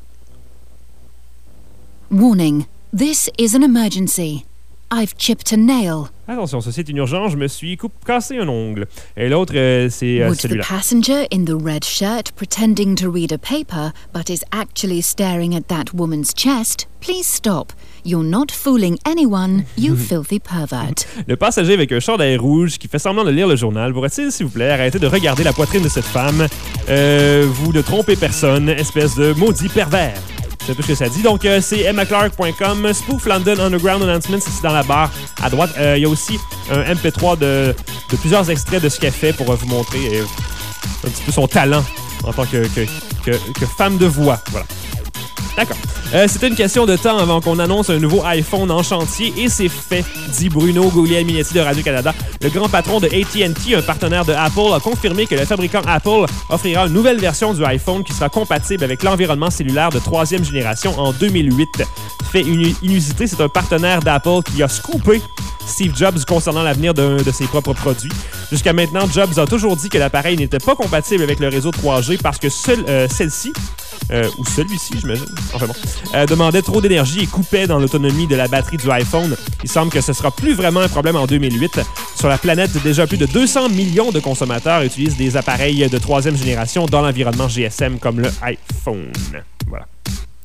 Warning, this is an emergency. I've chipped a nail. Attention, ceci est une urgence, je me suis cassé un ongle. Et l'autre, c'est Would celui-là. the passenger in the red shirt pretending to read a paper but is actually staring at that woman's chest, please stop. You're not fooling anyone, you filthy pervert. Le passager avec un chandail rouge qui fait semblant de lire le journal, pourrait-il, s'il vous plaît, arrêter de regarder la poitrine de cette femme? Vous ne trompez personne, espèce de maudit pervers. C'est tout ce que ça dit. Donc, c'est emmaclarke.com. Spoof London Underground Announcements, ici dans la barre à droite. Il y a aussi un MP3 de plusieurs extraits de ce qu'elle fait pour vous montrer un petit peu son talent en tant que femme de voix. Voilà. D'accord. C'était une question de temps avant qu'on annonce un nouveau iPhone en chantier et c'est fait, dit Bruno Guglielminetti de Radio-Canada. Le grand patron de AT&T, un partenaire de Apple, a confirmé que le fabricant Apple offrira une nouvelle version du iPhone qui sera compatible avec l'environnement cellulaire de 3e génération en 2008. Fait inusité, c'est un partenaire d'Apple qui a scoopé Steve Jobs concernant l'avenir d'un de ses propres produits. Jusqu'à maintenant, Jobs a toujours dit que l'appareil n'était pas compatible avec le réseau 3G parce que celle-ci, ou celui-ci, j'imagine, enfin bon, demandait trop d'énergie et coupait dans l'autonomie de la batterie du iPhone. Il semble que ce sera plus vraiment un problème en 2008. Sur la planète, déjà plus de 200 millions de consommateurs utilisent des appareils de 3e génération dans l'environnement GSM comme le iPhone. Voilà.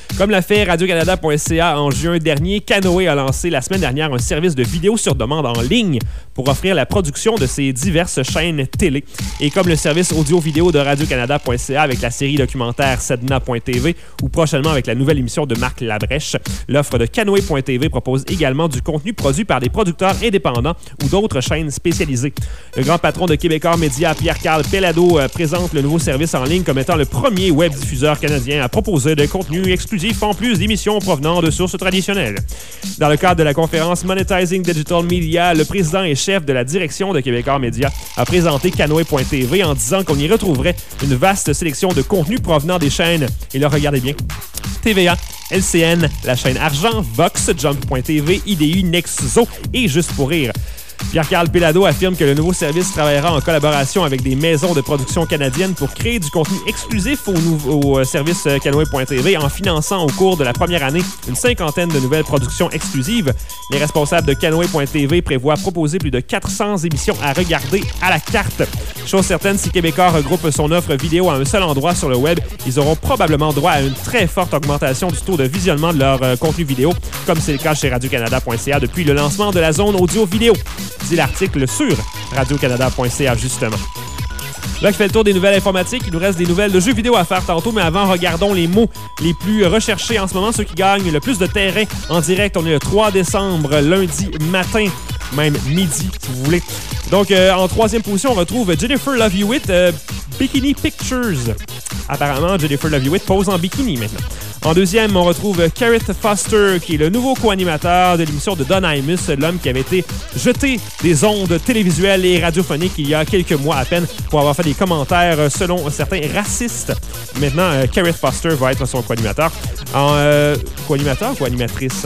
Comme l'a fait Radio-Canada.ca en juin dernier, Canoë a lancé la semaine dernière un service de vidéo sur demande en ligne pour offrir la production de ses diverses chaînes télé. Et comme le service audio-vidéo de Radio-Canada.ca avec la série documentaire Sedna.tv ou prochainement avec la nouvelle émission de Marc Labrèche, l'offre de Canoë.tv propose également du contenu produit par des producteurs indépendants ou d'autres chaînes spécialisées. Le grand patron de Québecor Média, Pierre-Carl Pellado, présente le nouveau service en ligne comme étant le premier web diffuseur canadien à proposer des contenus exclusifs en plus d'émissions provenant de sources traditionnelles. Dans le cadre de la conférence Monetizing Digital Media, le président et chef de la direction de Québecor Média a présenté Canoë.tv en disant qu'on y retrouverait une vaste sélection de contenus provenant des chaînes, et là, regardez bien, TVA, LCN, la chaîne Argent, Vox, Jump.tv, IDU, Nexzo et Juste pour rire. Pierre-Carl Pellado affirme que le nouveau service travaillera en collaboration avec des maisons de production canadiennes pour créer du contenu exclusif au service Canoë.tv en finançant au cours de la première année une 50aine de nouvelles productions exclusives. Les responsables de Canoë.tv prévoient proposer plus de 400 émissions à regarder à la carte. Chose certaine, si Québecor regroupe son offre vidéo à un seul endroit sur le web, ils auront probablement droit à une très forte augmentation du taux de visionnement de leur contenu vidéo, comme c'est le cas chez Radio-Canada.ca depuis le lancement de la zone audio-vidéo. Dit l'article sur Radio-Canada.ca, justement. Là, qui fait le tour des nouvelles informatiques, il nous reste des nouvelles de jeux vidéo à faire tantôt, mais avant, regardons les mots les plus recherchés en ce moment, ceux qui gagnent le plus de terrain en direct. On est le 3 décembre, lundi matin, même midi, si vous voulez. Donc, en troisième position, on retrouve Jennifer Love Hewitt, Bikini Pictures. Apparemment, Jennifer Love Hewitt pose en bikini maintenant. En deuxième, on retrouve Carrot Foster, qui est le nouveau co-animateur de l'émission de Don Imus, l'homme qui avait été jeté des ondes télévisuelles et radiophoniques il y a quelques mois à peine pour avoir fait des commentaires selon certains racistes. Maintenant, Carrot Foster va être son co-animateur. Co-animateur ou co-animatrice?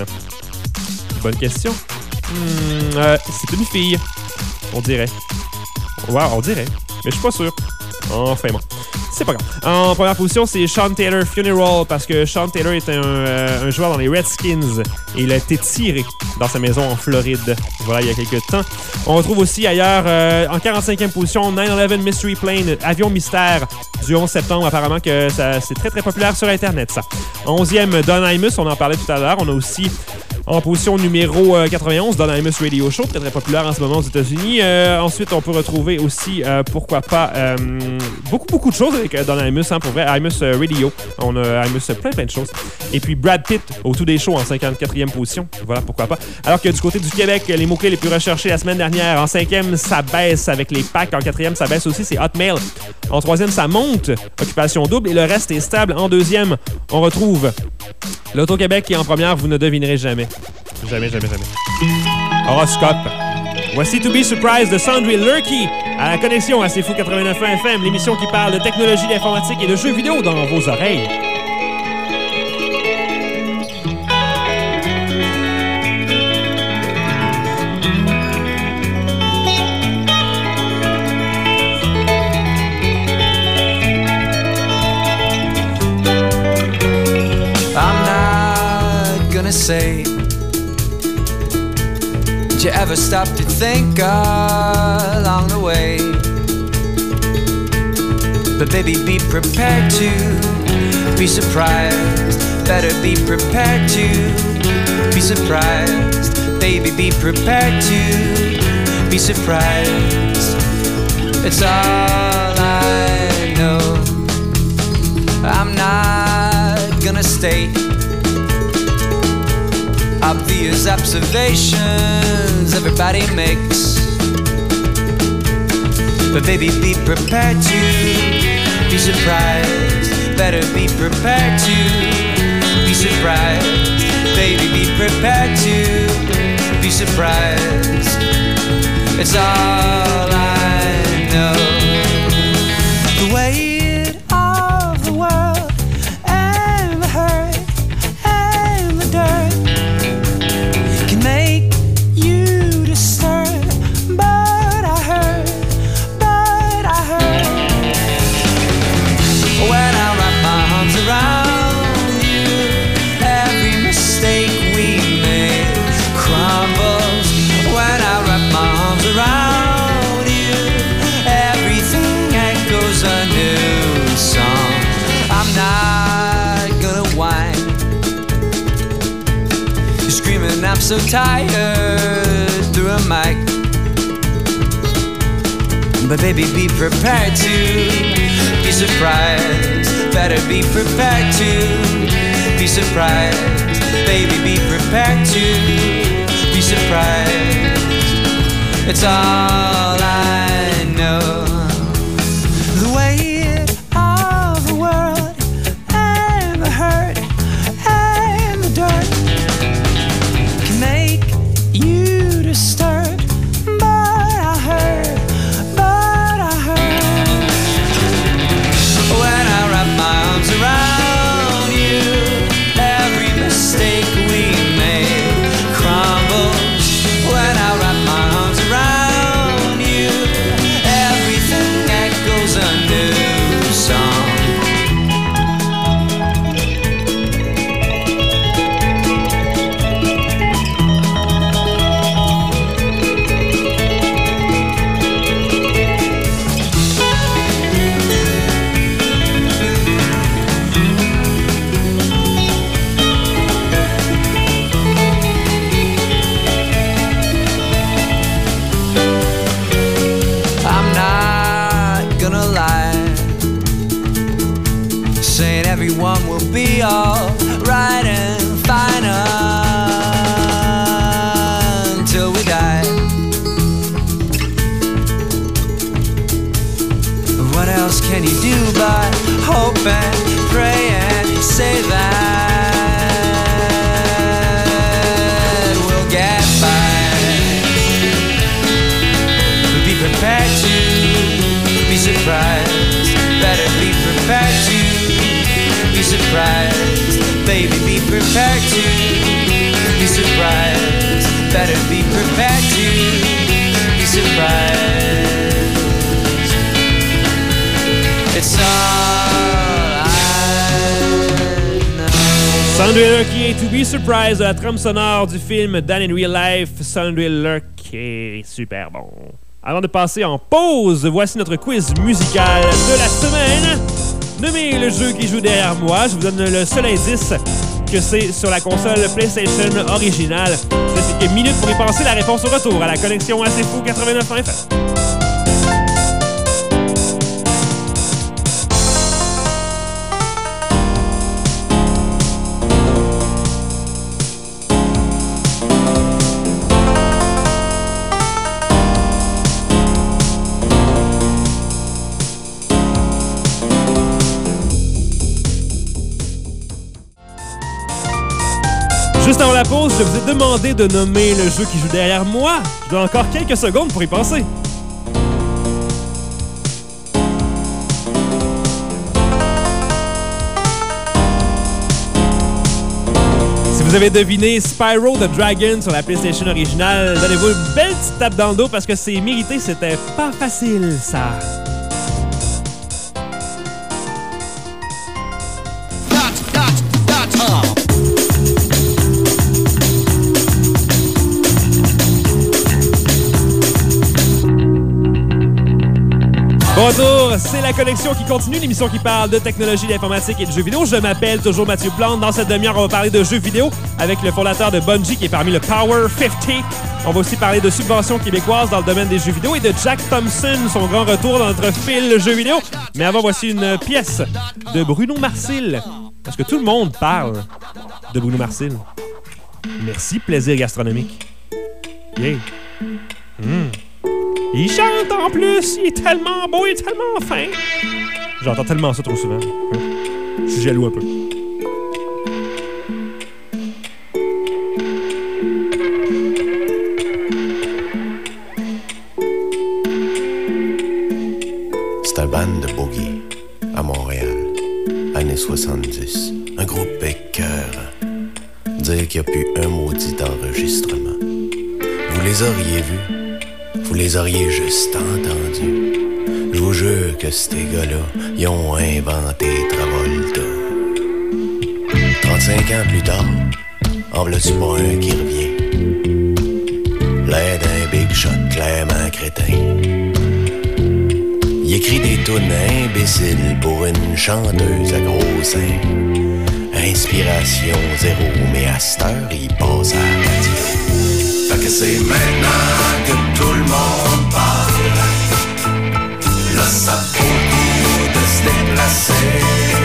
Bonne question. C'est une fille, on dirait. Ouais, on dirait, mais je suis pas sûr. Enfin bon. C'est pas grave. En première position, c'est Sean Taylor Funeral, parce que Sean Taylor est un joueur dans les Redskins et il a été tiré dans sa maison en Floride. Voilà, il y a quelques temps. On retrouve aussi ailleurs, en 45e position, 9/11 Mystery Plane, avion mystère du 11 septembre. Apparemment que c'est très, très populaire sur Internet, ça. En 11e, Don Imus, on en parlait tout à l'heure. On a aussi en position numéro 91, Don Imus Radio Show, très très populaire en ce moment aux États-Unis. Ensuite, on peut retrouver aussi, pourquoi pas, beaucoup de choses avec Don Imus, hein, pour vrai. Imus Radio, on a Imus plein de choses. Et puis Brad Pitt au tout des shows en 54e position. Voilà, pourquoi pas. Alors que du côté du Québec, les mots-clés les plus recherchés la semaine dernière, en 5e, ça baisse avec les packs. En 4e, ça baisse aussi, c'est Hotmail. En 3e, ça monte, Occupation double. Et le reste est stable. En 2e, on retrouve l'Auto-Québec qui est en première, vous ne devinerez jamais. Jamais. Horoscope. Voici To Be Surprised de Sandry Lurkey à la connexion à C'est Fou 89.1 FM, l'émission qui parle de technologie, d'informatique et de jeux vidéo dans vos oreilles. Say, did you ever stop to think along the way? But baby, be prepared to be surprised. Better be prepared to be surprised. Baby, be prepared to be surprised. It's all I know. I'm not gonna state obvious observations everybody makes, but baby, be prepared to be surprised. Better be prepared to be surprised. Baby, be prepared to be surprised. It's all I know. The weight of the world and the hurt and the dirt make you discern, but I heard. When I wrap my arms around you, every mistake we made crumbles. When I wrap my arms around so tired through a mic. But baby, be prepared to be surprised. Better be prepared to be surprised. Baby, be prepared to be surprised. It's all I know. The weight of the world and the hurt and the dirt can make you disturbed. But I heard when I wrap my arms around you, every mistake we made crumbles. When I wrap my arms around you, everything echoes a new song. Everyone will be all right and fine until we die. What else can you do but hope and pray and say that we'll get by? Be prepared to be surprised. Better be prepared to be surprised. Baby, be prepared to be surprised. Better be prepared to be surprised. It's all I know. Sandriller qui est To Be Surprised de la trame sonore du film Dan in Real Life. Sandriller qui est super bon. Avant de passer en pause, voici notre quiz musical de la semaine. Nommez le jeu qui joue derrière moi. Je vous donne le seul indice que c'est sur la console PlayStation originale. C'est quelques minutes pour y penser. La réponse au retour à la connexion assez fou 89 FM. Juste avant la pause, je vous ai demandé de nommer le jeu qui joue derrière moi. Je dois encore quelques secondes pour y penser. Si vous avez deviné Spyro the Dragon sur la PlayStation originale, donnez-vous une belle petite tape dans le dos parce que c'est mérité, c'était pas facile, ça. Bonjour, c'est la connexion qui continue, l'émission qui parle de technologie, d'informatique et de jeux vidéo. Je m'appelle toujours Mathieu Plante. Dans cette demi-heure, on va parler de jeux vidéo avec le fondateur de Bungie qui est parmi le Power 50. On va aussi parler de subventions québécoises dans le domaine des jeux vidéo et de Jack Thompson, son grand retour dans notre fil jeux vidéo. Mais avant, voici une pièce de Bruno Marcil. Parce que tout le monde parle de Bruno Marcil. Merci, plaisir gastronomique. Yeah. Il chante en plus, il est tellement beau, il est tellement fin. J'entends tellement ça trop souvent. Je suis jaloux un peu. C'est un band de boogie à Montréal, années 70. Un groupe écœurant. Dire qu'il n'y a plus un maudit enregistrement. Vous les auriez vus, vous les auriez juste entendus. Je vous jure que ces gars-là, ils ont inventé Travolta. 35 ans plus tard, en v'là-tu pas un qui revient? L'air d'un big shot clairement crétin. Il écrit des tunes imbéciles pour une chanteuse à gros seins. Inspiration zéro, mais à cette heure, il passe à la radio. Fait que c'est maintenant que tout le monde parle. Là, ça vaut le coup de se déplacer.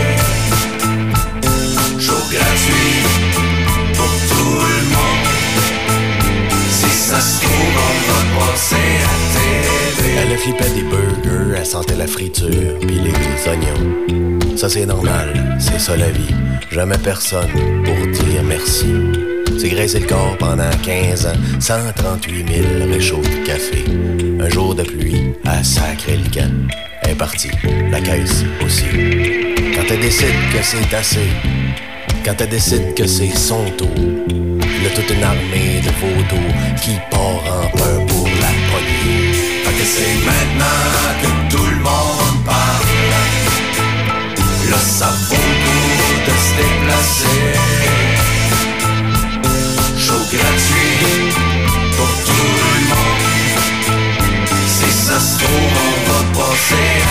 Show gratuit pour tout le monde. Si ça se trouve, on va passer à TV. Elle flippait des burgers, elle sentait la friture, pis les oignons. Ça c'est normal, c'est ça la vie. Jamais personne pour dire merci. C'est graisser le corps pendant 15 ans, 138 000 réchauds de café. Un jour de pluie, elle sacré le camp. Elle est partie, la caisse aussi. Quand elle décide que c'est assez, quand elle décide que c'est son tour, il y a toute une armée de photos qui part en peur pour la poignée. Fait que c'est maintenant que tout le monde parle. Là, ça vaut le coup de se déplacer. Show gratuit pour tout le monde. Si ça se trouve, on va passer à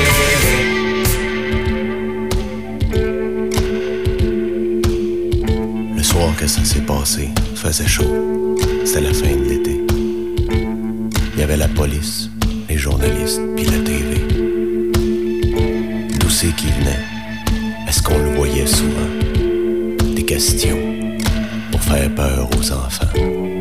télé. Le soir que ça s'est passé, il faisait chaud. C'était la fin de l'été. Il y avait la police, les journalistes, puis la TV. D'où c'est qui venait? Est-ce qu'on le voyait souvent? Des questions pour faire peur aux enfants.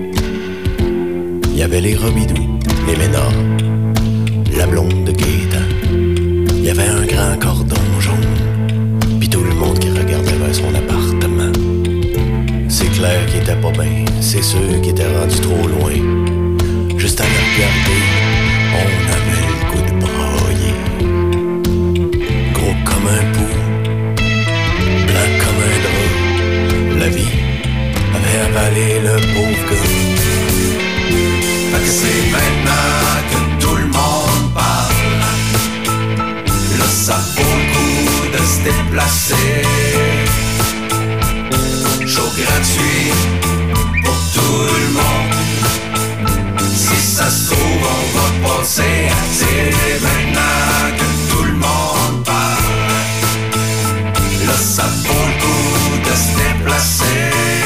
Il y avait les Robidoux, les Ménards, la blonde de Gaétan. Il y avait un grand cordon jaune, puis tout le monde qui regardait vers son appartement. C'est clair qu'il était pas bien, c'est ceux qui étaient rendus trop loin. Juste à le regarder, on avait le goût de broyer. Gros comme un pou, blanc comme un drap. La vie avait avalé le pauvre gars. Fait que c'est maintenant que tout le monde parle. Là, ça vaut le coup de se déplacer. Show gratuit pour tout le monde. Si ça se trouve, on va passer à télé. Maintenant que tout le monde parle. Là, ça vaut le coup de se déplacer.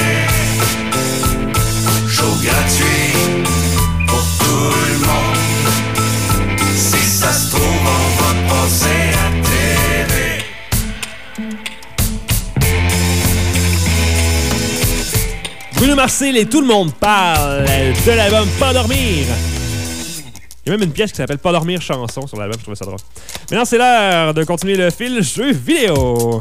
Show gratuit pour tout le monde. Si ça se trouve, on va passer à télé. Bruno Marcel et Tout le monde parle de l'album Pas dormir. Il y a même une pièce qui s'appelle Pas dormir chanson sur l'album, je trouvais ça drôle. Maintenant, c'est l'heure de continuer le fil jeux vidéo.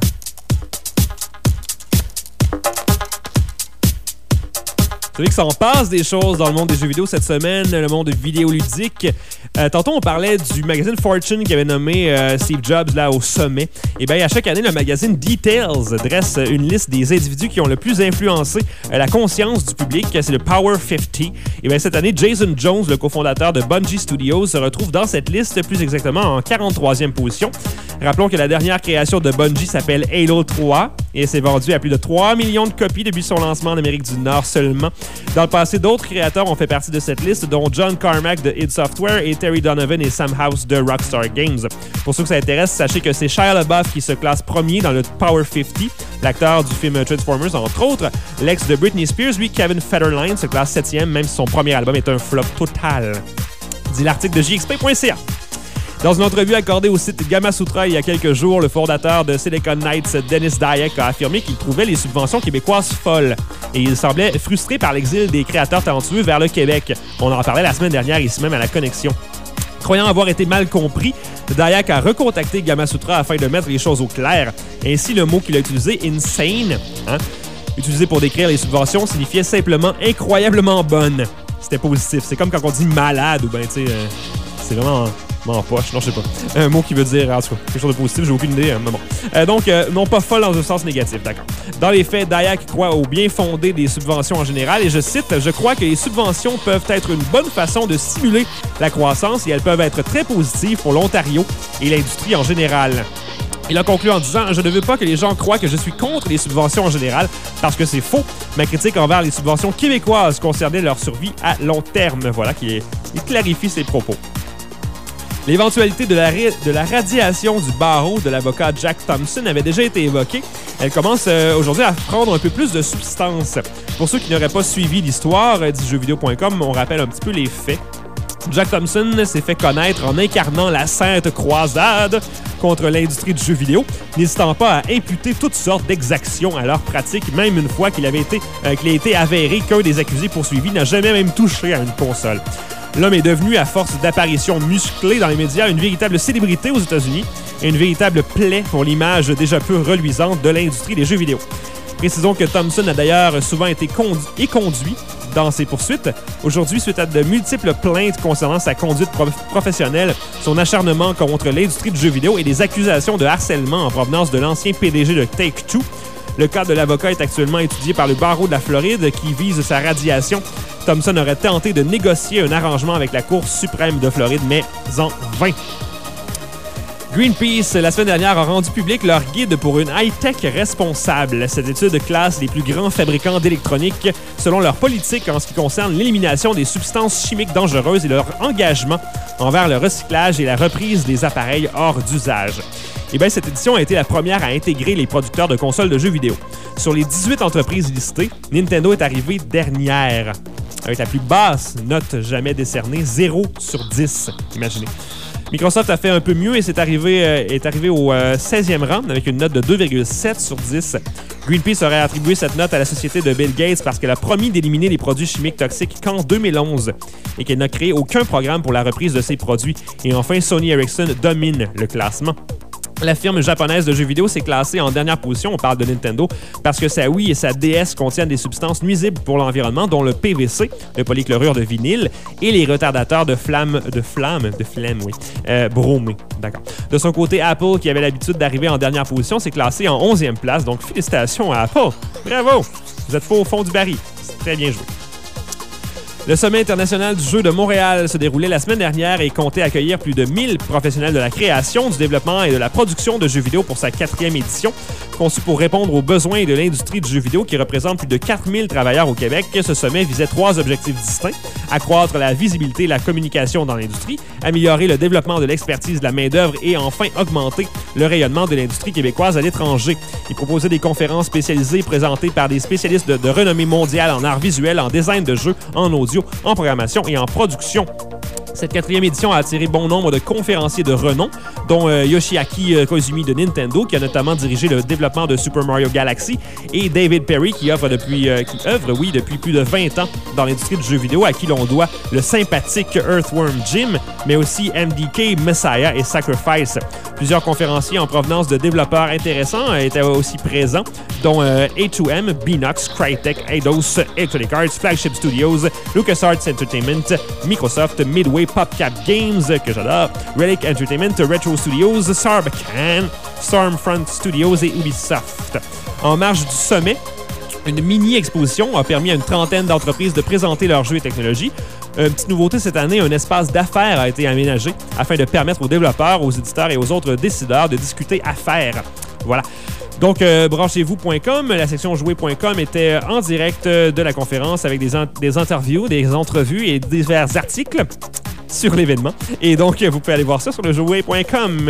Vous savez que ça en passe des choses dans le monde des jeux vidéo cette semaine, le monde vidéoludique. Tantôt, on parlait du magazine Fortune qui avait nommé Steve Jobs là au sommet. Et bien, à chaque année, le magazine Details dresse une liste des individus qui ont le plus influencé la conscience du public. C'est le Power 50. Et bien, cette année, Jason Jones, le cofondateur de Bungie Studios, se retrouve dans cette liste, plus exactement en 43e position. Rappelons que la dernière création de Bungie s'appelle Halo 3 et s'est vendue à plus de 3 millions de copies depuis son lancement en Amérique du Nord seulement. Dans le passé, d'autres créateurs ont fait partie de cette liste, dont John Carmack de id Software et Terry Donovan et Sam House de Rockstar Games. Pour ceux que ça intéresse, sachez que c'est Shia LaBeouf qui se classe premier dans le Power 50, l'acteur du film Transformers, entre autres. L'ex de Britney Spears, lui, Kevin Federline, se classe 7e, même si son premier album est un flop total. Dit l'article de JXP.ca. Dans une entrevue accordée au site Gamasutra il y a quelques jours, le fondateur de Silicon Knights, Dennis Dyack, a affirmé qu'il trouvait les subventions québécoises folles. Et il semblait frustré par l'exil des créateurs talentueux vers le Québec. On en parlait la semaine dernière ici même à la Connexion. Croyant avoir été mal compris, Dyack a recontacté Gamasutra afin de mettre les choses au clair. Ainsi, le mot qu'il a utilisé, « insane », utilisé pour décrire les subventions, signifiait simplement « incroyablement bonne ». C'était positif. C'est comme quand on dit « malade » ou bien, tu sais, c'est vraiment... en poche, non, je sais pas. Un mot qui veut dire, en tout cas, quelque chose de positif, j'ai aucune idée, mais bon. Donc, non pas folle dans un sens négatif, d'accord. Dans les faits, Dyack croit au bien fondé des subventions en général, et je cite, « Je crois que les subventions peuvent être une bonne façon de stimuler la croissance et elles peuvent être très positives pour l'Ontario et l'industrie en général. » Il a conclu en disant « Je ne veux pas que les gens croient que je suis contre les subventions en général, parce que c'est faux. Ma critique envers les subventions québécoises concernait leur survie à long terme. » Voilà, il clarifie ses propos. L'éventualité de la radiation du barreau de l'avocat Jack Thompson avait déjà été évoquée. elle commence aujourd'hui à prendre un peu plus de substance. Pour ceux qui n'auraient pas suivi l'histoire du jeuxvideo.com, on rappelle un petit peu les faits. Jack Thompson s'est fait connaître en incarnant la sainte croisade contre l'industrie du jeu vidéo, n'hésitant pas à imputer toutes sortes d'exactions à leur pratique, même une fois qu'il a été avéré qu'un des accusés poursuivis n'a jamais même touché à une console. L'homme est devenu, à force d'apparitions musclées dans les médias, une véritable célébrité aux États-Unis et une véritable plaie pour l'image déjà peu reluisante de l'industrie des jeux vidéo. Précisons que Thompson a d'ailleurs souvent été conduit dans ses poursuites. Aujourd'hui, suite à de multiples plaintes concernant sa conduite professionnelle, son acharnement contre l'industrie du jeu vidéo et des accusations de harcèlement en provenance de l'ancien PDG de Take-Two. Le cas de l'avocat est actuellement étudié par le barreau de la Floride qui vise sa radiation. Thompson aurait tenté de négocier un arrangement avec la Cour suprême de Floride, mais en vain. Greenpeace, la semaine dernière, a rendu public leur guide pour une high-tech responsable. Cette étude classe les plus grands fabricants d'électronique selon leur politique en ce qui concerne l'élimination des substances chimiques dangereuses et leur engagement envers le recyclage et la reprise des appareils hors d'usage. Eh bien, cette édition a été la première à intégrer les producteurs de consoles de jeux vidéo. Sur les 18 entreprises listées, Nintendo est arrivée dernière, avec la plus basse note jamais décernée, 0 sur 10. Imaginez. Microsoft a fait un peu mieux et est arrivé au 16e rang avec une note de 2,7 sur 10. Greenpeace aurait attribué cette note à la société de Bill Gates parce qu'elle a promis d'éliminer les produits chimiques toxiques qu'en 2011 et qu'elle n'a créé aucun programme pour la reprise de ces produits. Et enfin, Sony Ericsson domine le classement. La firme japonaise de jeux vidéo s'est classée en dernière position, on parle de Nintendo, parce que sa Wii et sa DS contiennent des substances nuisibles pour l'environnement, dont le PVC, le polychlorure de vinyle, et les retardateurs de flamme bromés. D'accord. De son côté, Apple, qui avait l'habitude d'arriver en dernière position, s'est classé en 11e place, donc félicitations à Apple. Bravo! Vous êtes au fond du baril. C'est très bien joué. Le Sommet international du jeu de Montréal se déroulait la semaine dernière et comptait accueillir plus de 1000 professionnels de la création, du développement et de la production de jeux vidéo pour sa 4e édition. Conçu pour répondre aux besoins de l'industrie du jeu vidéo qui représente plus de 4000 travailleurs au Québec, ce sommet visait 3 objectifs distincts: accroître la visibilité et la communication dans l'industrie, améliorer le développement de l'expertise de la main-d'œuvre et enfin augmenter le rayonnement de l'industrie québécoise à l'étranger. Il proposait des conférences spécialisées présentées par des spécialistes de renommée mondiale en art visuel, en design de jeux, en audio, en programmation et en production. Cette 4e édition a attiré bon nombre de conférenciers de renom, dont Yoshiaki Koizumi de Nintendo, qui a notamment dirigé le développement de Super Mario Galaxy, et David Perry, qui œuvre depuis plus de 20 ans dans l'industrie du jeu vidéo, à qui l'on doit le sympathique Earthworm Jim, mais aussi MDK, Messiah et Sacrifice. Plusieurs conférenciers en provenance de développeurs intéressants étaient aussi présents, dont A2M, Beenox, Crytek, Eidos, Electronic Arts, Flagship Studios, LucasArts Entertainment, Microsoft, Midway, PopCap Games, que j'adore, Relic Entertainment, Retro Studios, Sarbacane, Stormfront Studios et Ubisoft. En marge du sommet, une mini-exposition a permis à une trentaine d'entreprises de présenter leurs jeux et technologies. Une petite nouveauté cette année, un espace d'affaires a été aménagé afin de permettre aux développeurs, aux éditeurs et aux autres décideurs de discuter affaires. Voilà. Donc, branchez-vous.com, la section jouer.com était en direct de la conférence avec des interviews, des entrevues et divers articles sur l'événement. Et donc, vous pouvez aller voir ça sur le jouer.com,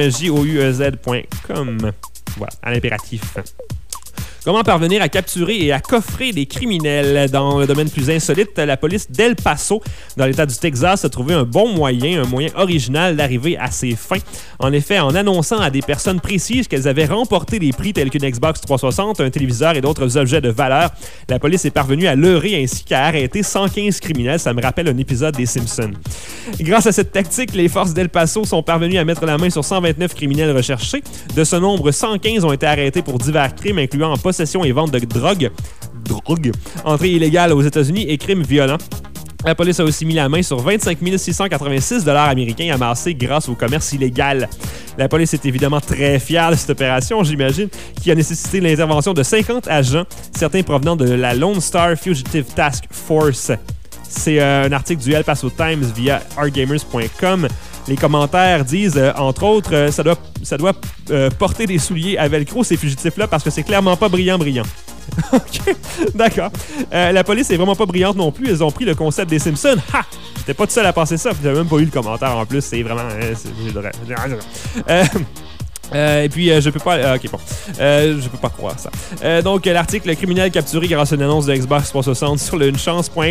jouez.com. Voilà, à l'impératif. Comment parvenir à capturer et à coffrer des criminels? Dans le domaine plus insolite, la police d'El Paso, dans l'État du Texas, a trouvé un moyen original d'arriver à ses fins. En effet, en annonçant à des personnes précises qu'elles avaient remporté des prix tels qu'une Xbox 360, un téléviseur et d'autres objets de valeur, la police est parvenue à leurrer ainsi qu'à arrêter 115 criminels. Ça me rappelle un épisode des Simpsons. Grâce à cette tactique, les forces d'El Paso sont parvenues à mettre la main sur 129 criminels recherchés. De ce nombre, 115 ont été arrêtés pour divers crimes, incluant possession et vente de drogue, entrée illégale aux États-Unis et crimes violents. La police a aussi mis la main sur 25 686 $ américains amassés grâce au commerce illégal. La police est évidemment très fière de cette opération, j'imagine, qui a nécessité l'intervention de 50 agents, certains provenant de la Lone Star Fugitive Task Force. C'est un article du El Paso Times via artgamers.com. Les commentaires disent, entre autres, ça doit porter des souliers à velcro, ces fugitifs-là, parce que c'est clairement pas brillant. OK, d'accord. La police est vraiment pas brillante non plus. Ils ont pris le concept des Simpsons. Ha! J'étais pas tout seul à penser ça. J'avais même pas eu le commentaire en plus. C'est vraiment... Et puis, je peux pas... OK, bon. Je peux pas croire ça. Donc, l'article « Criminel capturé grâce à une annonce de Xbox 360 sur le unechance.com ».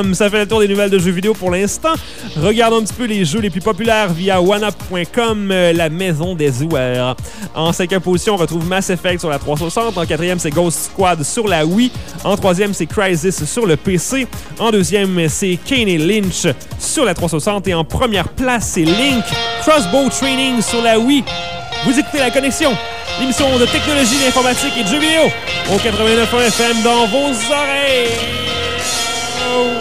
Ça fait le tour des nouvelles de jeux vidéo pour l'instant. Regardons un petit peu les jeux les plus populaires via oneup.com, la maison des joueurs. En 5e position, on retrouve Mass Effect sur la 360. En 4e, c'est Ghost Squad sur la Wii. En 3e, c'est Crysis sur le PC. En 2e, c'est Kane et Lynch sur la 360. Et en première place, c'est Link Crossbow Training sur la Wii. Vous écoutez La Connexion, l'émission de technologie, d'informatique et de jeux vidéo au 89.1 FM dans vos oreilles. Oh.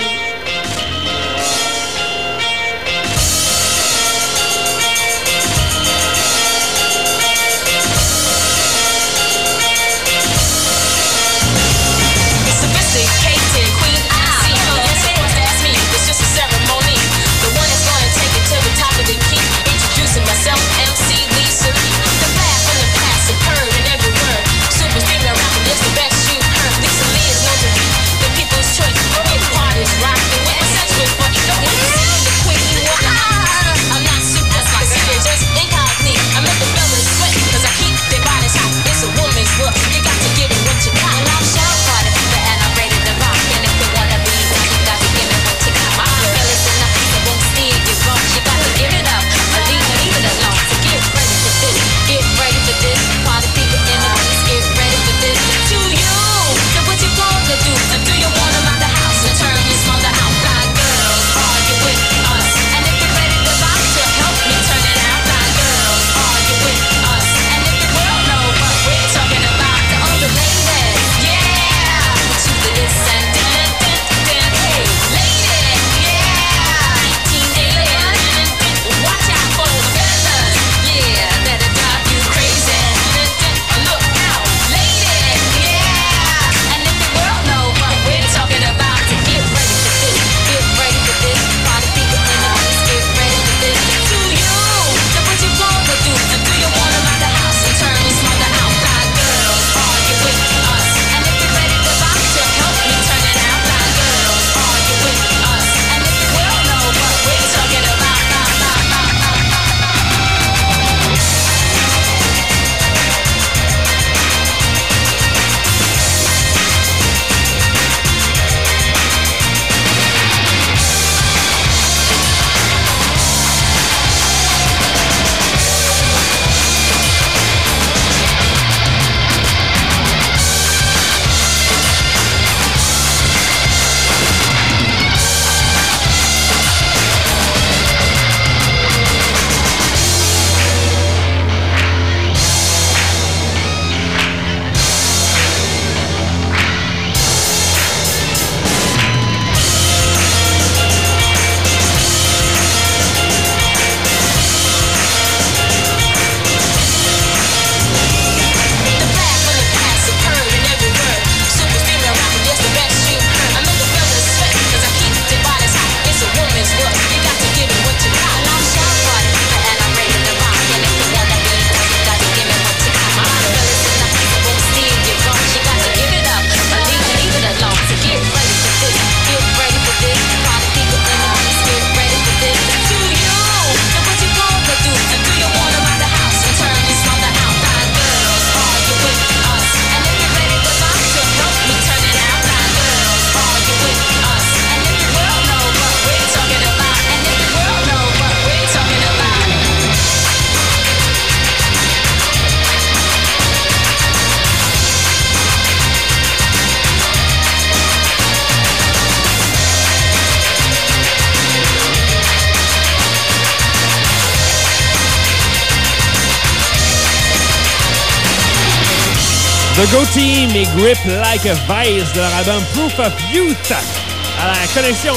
The Go Team et Grip Like a Vice de leur album Proof of Youth à La Connexion.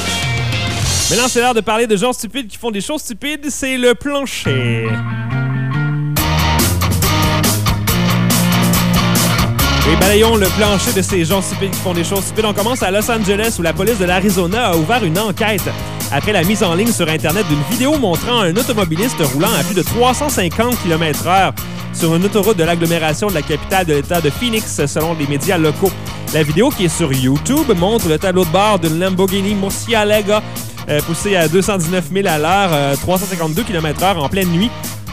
Maintenant, c'est l'heure de parler de gens stupides qui font des choses stupides. C'est le plancher. Et balayons le plancher de ces gens stupides qui font des choses stupides. On commence à Los Angeles où la police de l'Arizona a ouvert une enquête après la mise en ligne sur Internet d'une vidéo montrant un automobiliste roulant à plus de 350 km/h sur une autoroute de l'agglomération de la capitale de l'État de Phoenix, selon les médias locaux. La vidéo, qui est sur YouTube, montre le tableau de bord d'une Lamborghini Murcielago poussée à 219 000 à l'heure, 352 km/h en pleine nuit,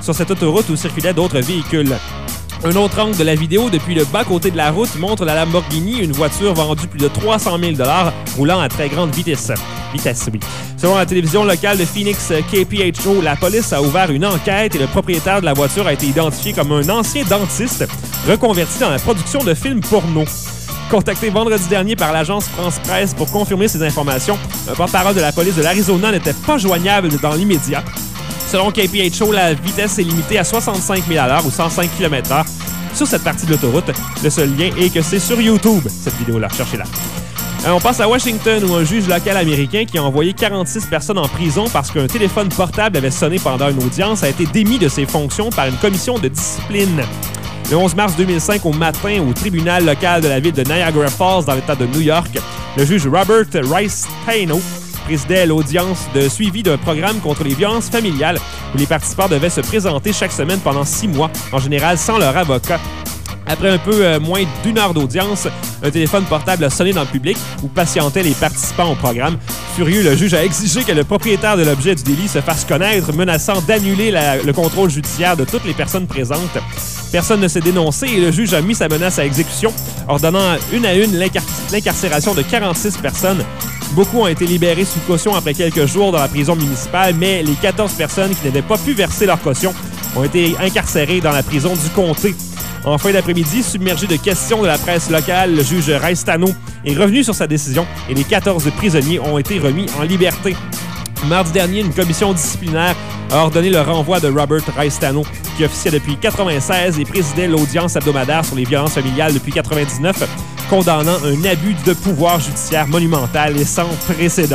sur cette autoroute où circulaient d'autres véhicules. Un autre angle de la vidéo depuis le bas-côté de la route montre la Lamborghini, une voiture vendue plus de 300 000 $ roulant à très grande vitesse. Oui. Selon la télévision locale de Phoenix KPHO, la police a ouvert une enquête et le propriétaire de la voiture a été identifié comme un ancien dentiste reconverti dans la production de films porno. Contacté vendredi dernier par l'agence France Presse pour confirmer ces informations, un porte-parole de la police de l'Arizona n'était pas joignable dans l'immédiat. Selon KPHO, la vitesse est limitée à 65 000 $ ou 105 km/h sur cette partie de l'autoroute. Le seul lien est que c'est sur YouTube, cette vidéo-là. Cherchez-la. On passe à Washington, où un juge local américain qui a envoyé 46 personnes en prison parce qu'un téléphone portable avait sonné pendant une audience a été démis de ses fonctions par une commission de discipline. Le 11 mars 2005, au matin, au tribunal local de la ville de Niagara Falls, dans l'État de New York, le juge Robert Ricetano présidait l'audience de suivi d'un programme contre les violences familiales où les participants devaient se présenter chaque semaine pendant 6 mois, en général sans leur avocat. Après un peu moins d'1 heure d'audience, un téléphone portable a sonné dans le public où patientaient les participants au programme. Furieux, le juge a exigé que le propriétaire de l'objet du délit se fasse connaître, menaçant d'annuler le contrôle judiciaire de toutes les personnes présentes. Personne ne s'est dénoncé et le juge a mis sa menace à exécution, ordonnant une à une l'incarcération de 46 personnes. Beaucoup ont été libérés sous caution après quelques jours dans la prison municipale, mais les 14 personnes qui n'avaient pas pu verser leur caution ont été incarcérées dans la prison du comté. En fin d'après-midi, submergé de questions de la presse locale, le juge Ricetano est revenu sur sa décision et les 14 prisonniers ont été remis en liberté. Mardi dernier, une commission disciplinaire a ordonné le renvoi de Robert Ricetano, qui officiait depuis 1996 et présidait l'audience hebdomadaire sur les violences familiales depuis 1999, condamnant un abus de pouvoir judiciaire monumental et sans précédent.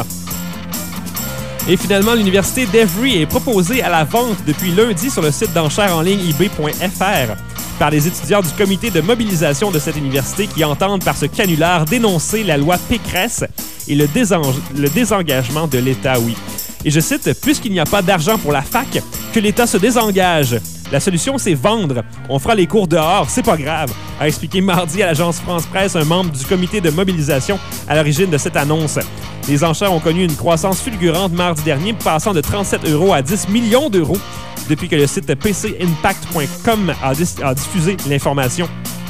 Et finalement, l'université d'Every est proposée à la vente depuis lundi sur le site d'enchères en ligne ebay.fr par les étudiants du comité de mobilisation de cette université qui entendent par ce canular dénoncer la loi Pécresse et le désengagement de l'État, oui. Et je cite, « Puisqu'il n'y a pas d'argent pour la fac, que l'État se désengage. La solution, c'est vendre. On fera les cours dehors, c'est pas grave », a expliqué mardi à l'agence France Presse un membre du comité de mobilisation à l'origine de cette annonce. Les enchères ont connu une croissance fulgurante mardi dernier, passant de 37 € à 10 millions d'euros depuis que le site pcimpact.com a diffusé l'information.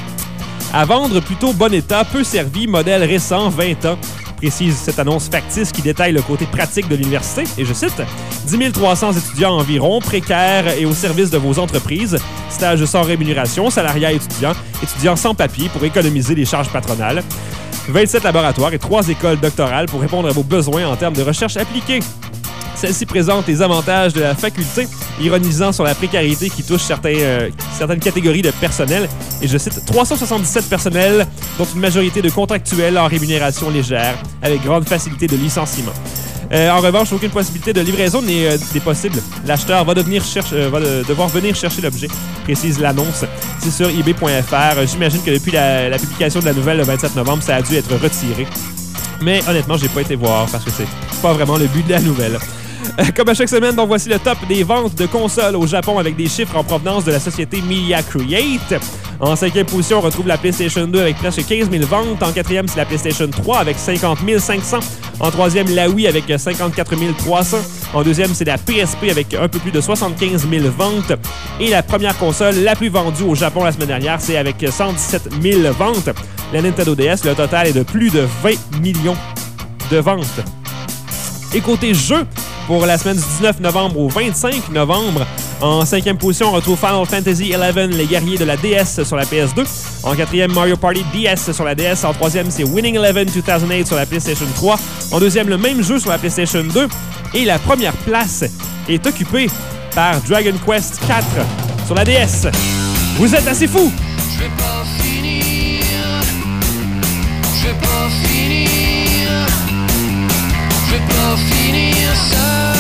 À vendre plutôt bon état, peu servi, modèle récent, 20 ans, précise cette annonce factice qui détaille le côté pratique de l'université. Et je cite, « 10 300 étudiants environ, précaires et au service de vos entreprises, stage sans rémunération, salariat étudiant, étudiants sans papier pour économiser les charges patronales, 27 laboratoires et 3 écoles doctorales pour répondre à vos besoins en termes de recherche appliquée. Celle-ci présente les avantages de la faculté, ironisant sur la précarité qui touche certaines catégories de personnel. Et je cite, 377 personnels, dont une majorité de contractuels en rémunération légère, avec grande facilité de licenciement. En revanche, aucune possibilité de livraison n'est possible. L'acheteur va devoir venir chercher l'objet, précise l'annonce. C'est sur ebay.fr. J'imagine que depuis la publication de la nouvelle le 27 novembre, ça a dû être retiré. Mais honnêtement, j'ai pas été voir parce que c'est pas vraiment le but de la nouvelle. Comme à chaque semaine, donc voici le top des ventes de consoles au Japon avec des chiffres en provenance de la société Media Create. En 5e position, on retrouve la PlayStation 2 avec presque 15 000 ventes. En 4e, c'est la PlayStation 3 avec 50 500. En 3e, la Wii avec 54 300. En 2e, c'est la PSP avec un peu plus de 75 000 ventes. Et la première console la plus vendue au Japon la semaine dernière, c'est avec 117 000 ventes. La Nintendo DS, le total est de plus de 20 millions de ventes. Et côté jeu, pour la semaine du 19 novembre au 25 novembre, en 5e position, on retrouve Final Fantasy XI, les guerriers de la DS sur la PS2. En 4e, Mario Party DS sur la DS. En 3e, c'est Winning Eleven 2008 sur la PlayStation 3. En 2e, le même jeu sur la PlayStation 2. Et la première place est occupée par Dragon Quest 4 sur la DS. Vous êtes assez fous! Je vais pas finir, je vais pas finir, je vais pas finir seul.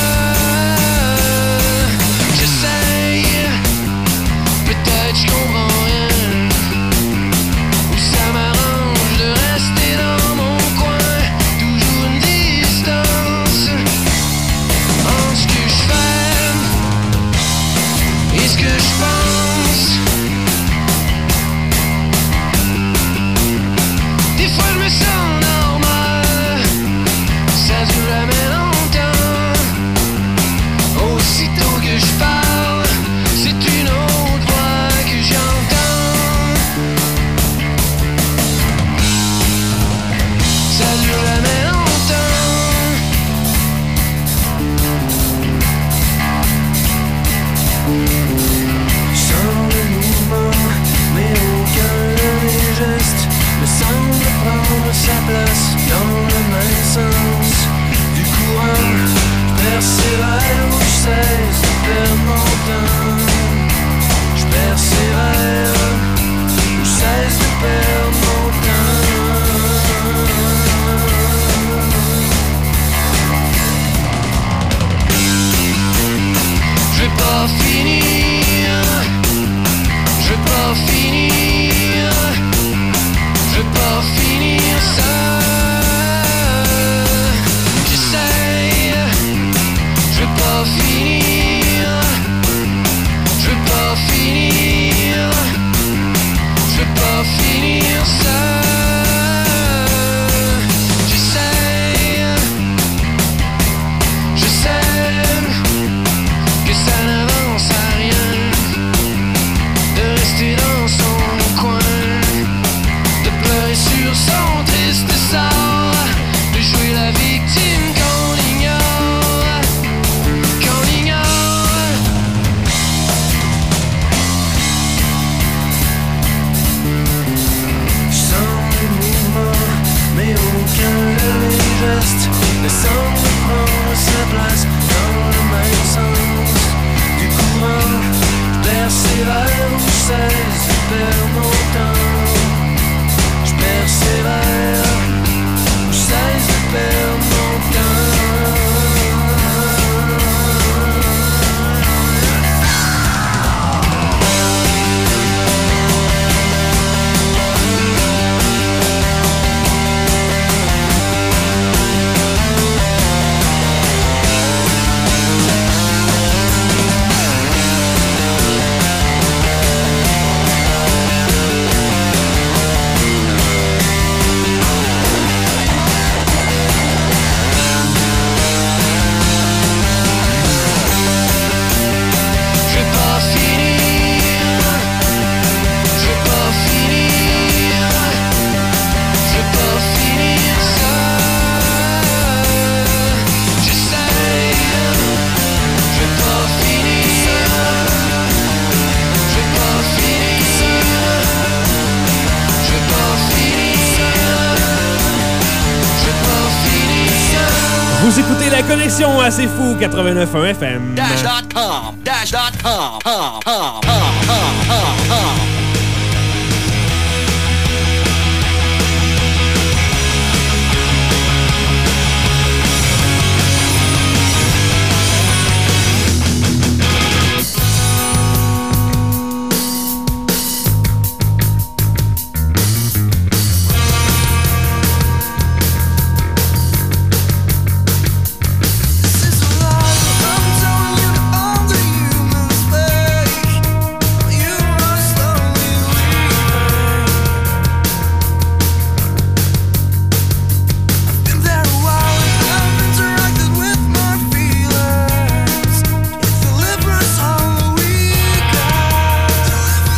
J'essaye, peut-être je comprends rien, ou ça m'arrange de rester dans mon coin, toujours une distance entre ce que je fais et ce que je pense. Des fois je me sens normal, ça dure jamais longtemps. pas finir, je vais pas finir, je vais pas finir ça. J'essaye, je vais pas finir, je vais pas finir, je vais pas finir ça. J'essaye, je sais que ça n'avance à rien de rester dans son coin, de pleurer sur son triste sort, de jouer la victime qu'on ignore, qu'on ignore. Je sens les mouvements, mais aucun de mes gestes ne semble prendre sa place dans le même sens du courant. Je persévère ou cesse de perdre mon temps. Je persévère ou cesse de perdre mon temps. Je vais pas finir, je vais pas finir, je vais pas finir ça. J'essaye, je vais pas finir, je vais pas finir, je vais pas finir, je vais pas finir. Vous écoutez la connexion à C'est Fou 89.1 FM. Dash.com. This is a lie, I'm telling you that all the humans fake. You are slowly leaving. I've been there a while and I've interacted with my feelings. It's deliverance on the weekend.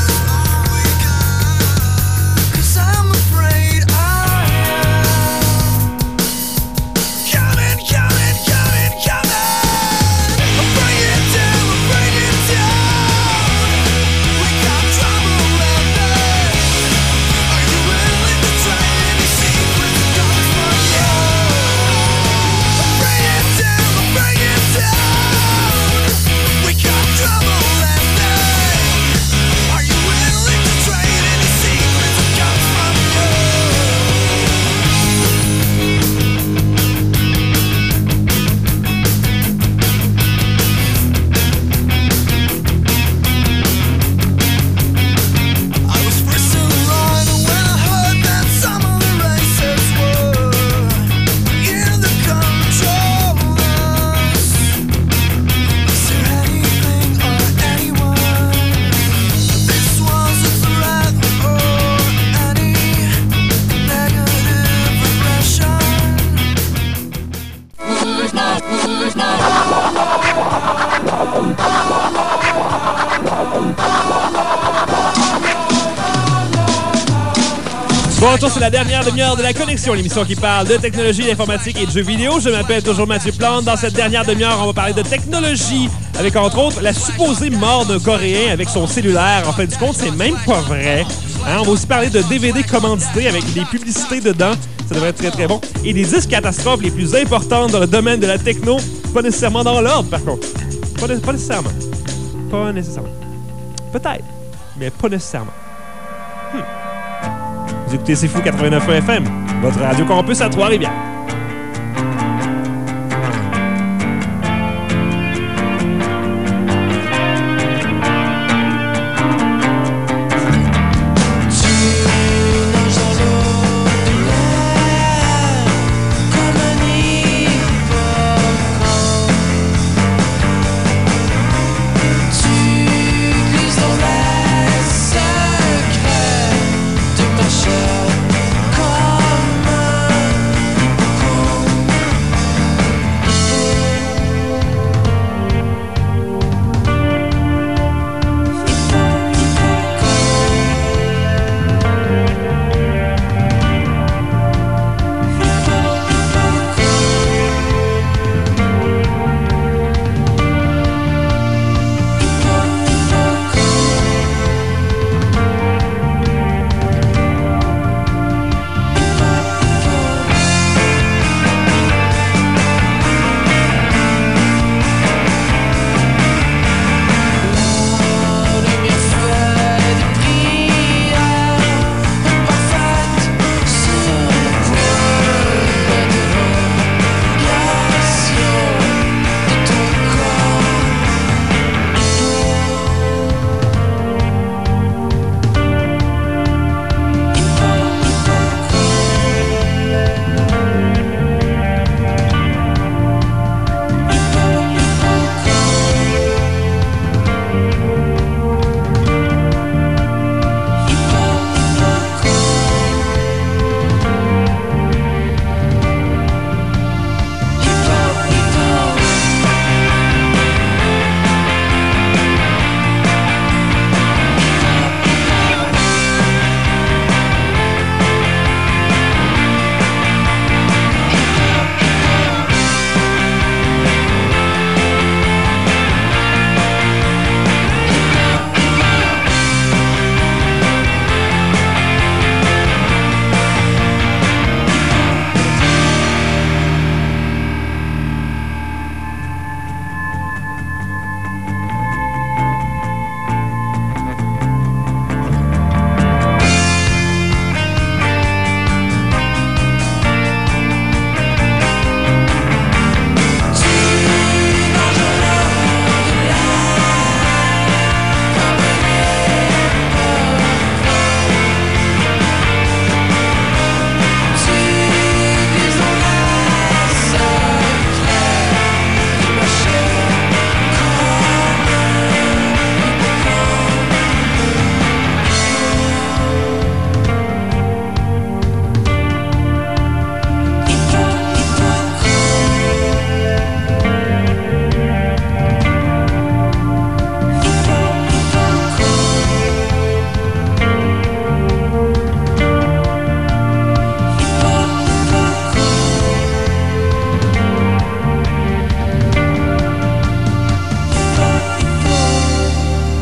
'Cause I'm afraid I am. Coming, coming, coming, coming. I'll bring it down, I'll bring it down. We got trouble at night. Are you willing to try any secret that comes from you? I'll bring it down, I'll bring it down. We got trouble at night. Are you willing to trade any secret that comes from you? I was first in line when I heard that some of the racers were in the controllers. Is there anything or anyone? This was a threat or any negative impression. Bonjour, c'est la dernière demi-heure de la connexion, l'émission qui parle de technologie, d'informatique et de jeux vidéo. Je m'appelle toujours Mathieu Plante. Dans cette dernière demi-heure, on va parler de technologie avec, entre autres, la supposée mort d'un Coréen avec son cellulaire. En fait, du compte, c'est même pas vrai. Hein, on va aussi parler de DVD commandités avec des publicités dedans. Ça devrait être très, très bon. Et des 10 catastrophes les plus importantes dans le domaine de la techno. Pas nécessairement dans l'ordre, par contre. Pas nécessairement. Pas nécessairement. Peut-être, mais pas nécessairement. Vous écoutez C'est Fou 89.1 FM, votre radio campus à Trois-Rivières.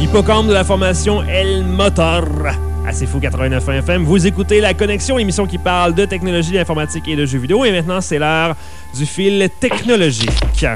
Hippocampe de la formation El Motor. À C'est Fou 89 FM, vous écoutez La Connexion, l'émission qui parle de technologie, d'informatique et de jeux vidéo. Et maintenant, c'est l'heure du fil technologique.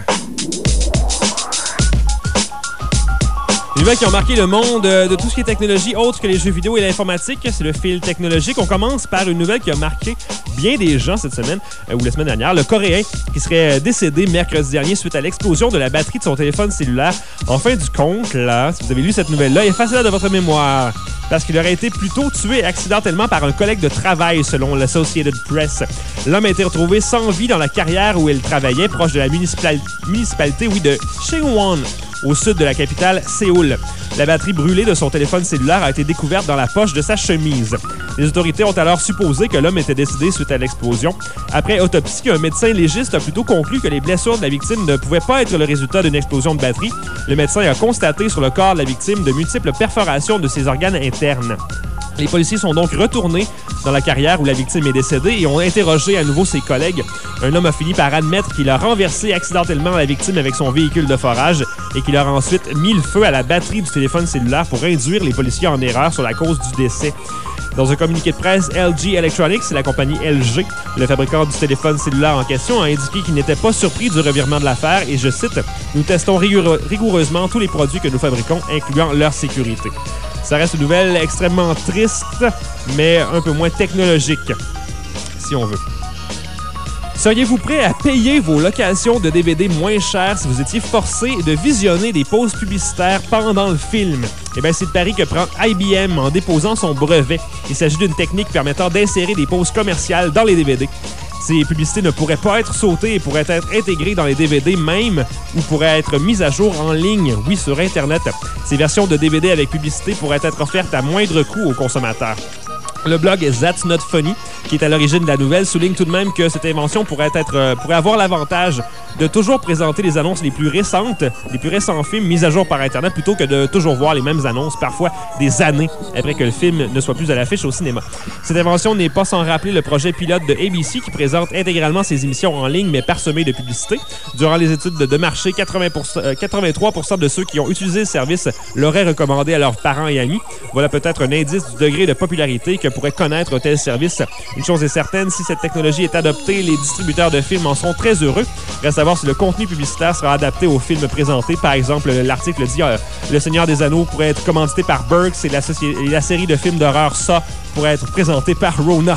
Les nouvelles qui ont marqué le monde de tout ce qui est technologie autre que les jeux vidéo et l'informatique, c'est le fil technologique. On commence par une nouvelle qui a marqué bien des gens cette semaine, ou la semaine dernière. Le Coréen qui serait décédé mercredi dernier suite à l'explosion de la batterie de son téléphone cellulaire. En fin du compte, là, si vous avez lu cette nouvelle-là, effacez-la de votre mémoire. Parce qu'il aurait été plutôt tué accidentellement par un collègue de travail, selon l'Associated Press. L'homme a été retrouvé sans vie dans la carrière où il travaillait, proche de la municipalité de Chungwon, au sud de la capitale, Séoul. La batterie brûlée de son téléphone cellulaire a été découverte dans la poche de sa chemise. Les autorités ont alors supposé que l'homme était décédé suite à l'explosion. Après autopsie, un médecin légiste a plutôt conclu que les blessures de la victime ne pouvaient pas être le résultat d'une explosion de batterie. Le médecin a constaté sur le corps de la victime de multiples perforations de ses organes internes. Les policiers sont donc retournés dans la carrière où la victime est décédée et ont interrogé à nouveau ses collègues. Un homme a fini par admettre qu'il a renversé accidentellement la victime avec son véhicule de forage et qu'il aura ensuite mis le feu à la batterie du téléphone cellulaire pour induire les policiers en erreur sur la cause du décès. Dans un communiqué de presse, LG Electronics, c'est la compagnie LG, le fabricant du téléphone cellulaire en question, a indiqué qu'il n'était pas surpris du revirement de l'affaire et, je cite, « Nous testons rigoureusement tous les produits que nous fabriquons, incluant leur sécurité. » Ça reste une nouvelle extrêmement triste, mais un peu moins technologique, si on veut. Seriez-vous prêt à payer vos locations de DVD moins chères si vous étiez forcé de visionner des pauses publicitaires pendant le film? Eh bien, c'est le pari que prend IBM en déposant son brevet. Il s'agit d'une technique permettant d'insérer des pauses commerciales dans les DVD. Ces publicités ne pourraient pas être sautées et pourraient être intégrées dans les DVD même ou pourraient être mises à jour en ligne, oui, sur Internet. Ces versions de DVD avec publicité pourraient être offertes à moindre coût aux consommateurs. Le blog That's Not Funny, qui est à l'origine de la nouvelle, souligne tout de même que cette invention pourrait avoir l'avantage de toujours présenter les annonces les plus récents films mis à jour par Internet plutôt que de toujours voir les mêmes annonces, parfois des années après que le film ne soit plus à l'affiche au cinéma. Cette invention n'est pas sans rappeler le projet pilote de ABC qui présente intégralement ses émissions en ligne mais parsemées de publicité. Durant les études de marché, 83% de ceux qui ont utilisé le service l'auraient recommandé à leurs parents et amis. Voilà peut-être un indice du degré de popularité que pourrait connaître un tel service. Une chose est certaine, si cette technologie est adoptée, les distributeurs de films en seront très heureux. Reste à voir si le contenu publicitaire sera adapté aux films présentés. Par exemple, l'article dit Le Seigneur des Anneaux pourrait être commandité par Burks et la série de films d'horreur Saw pourrait être présentée par Rona.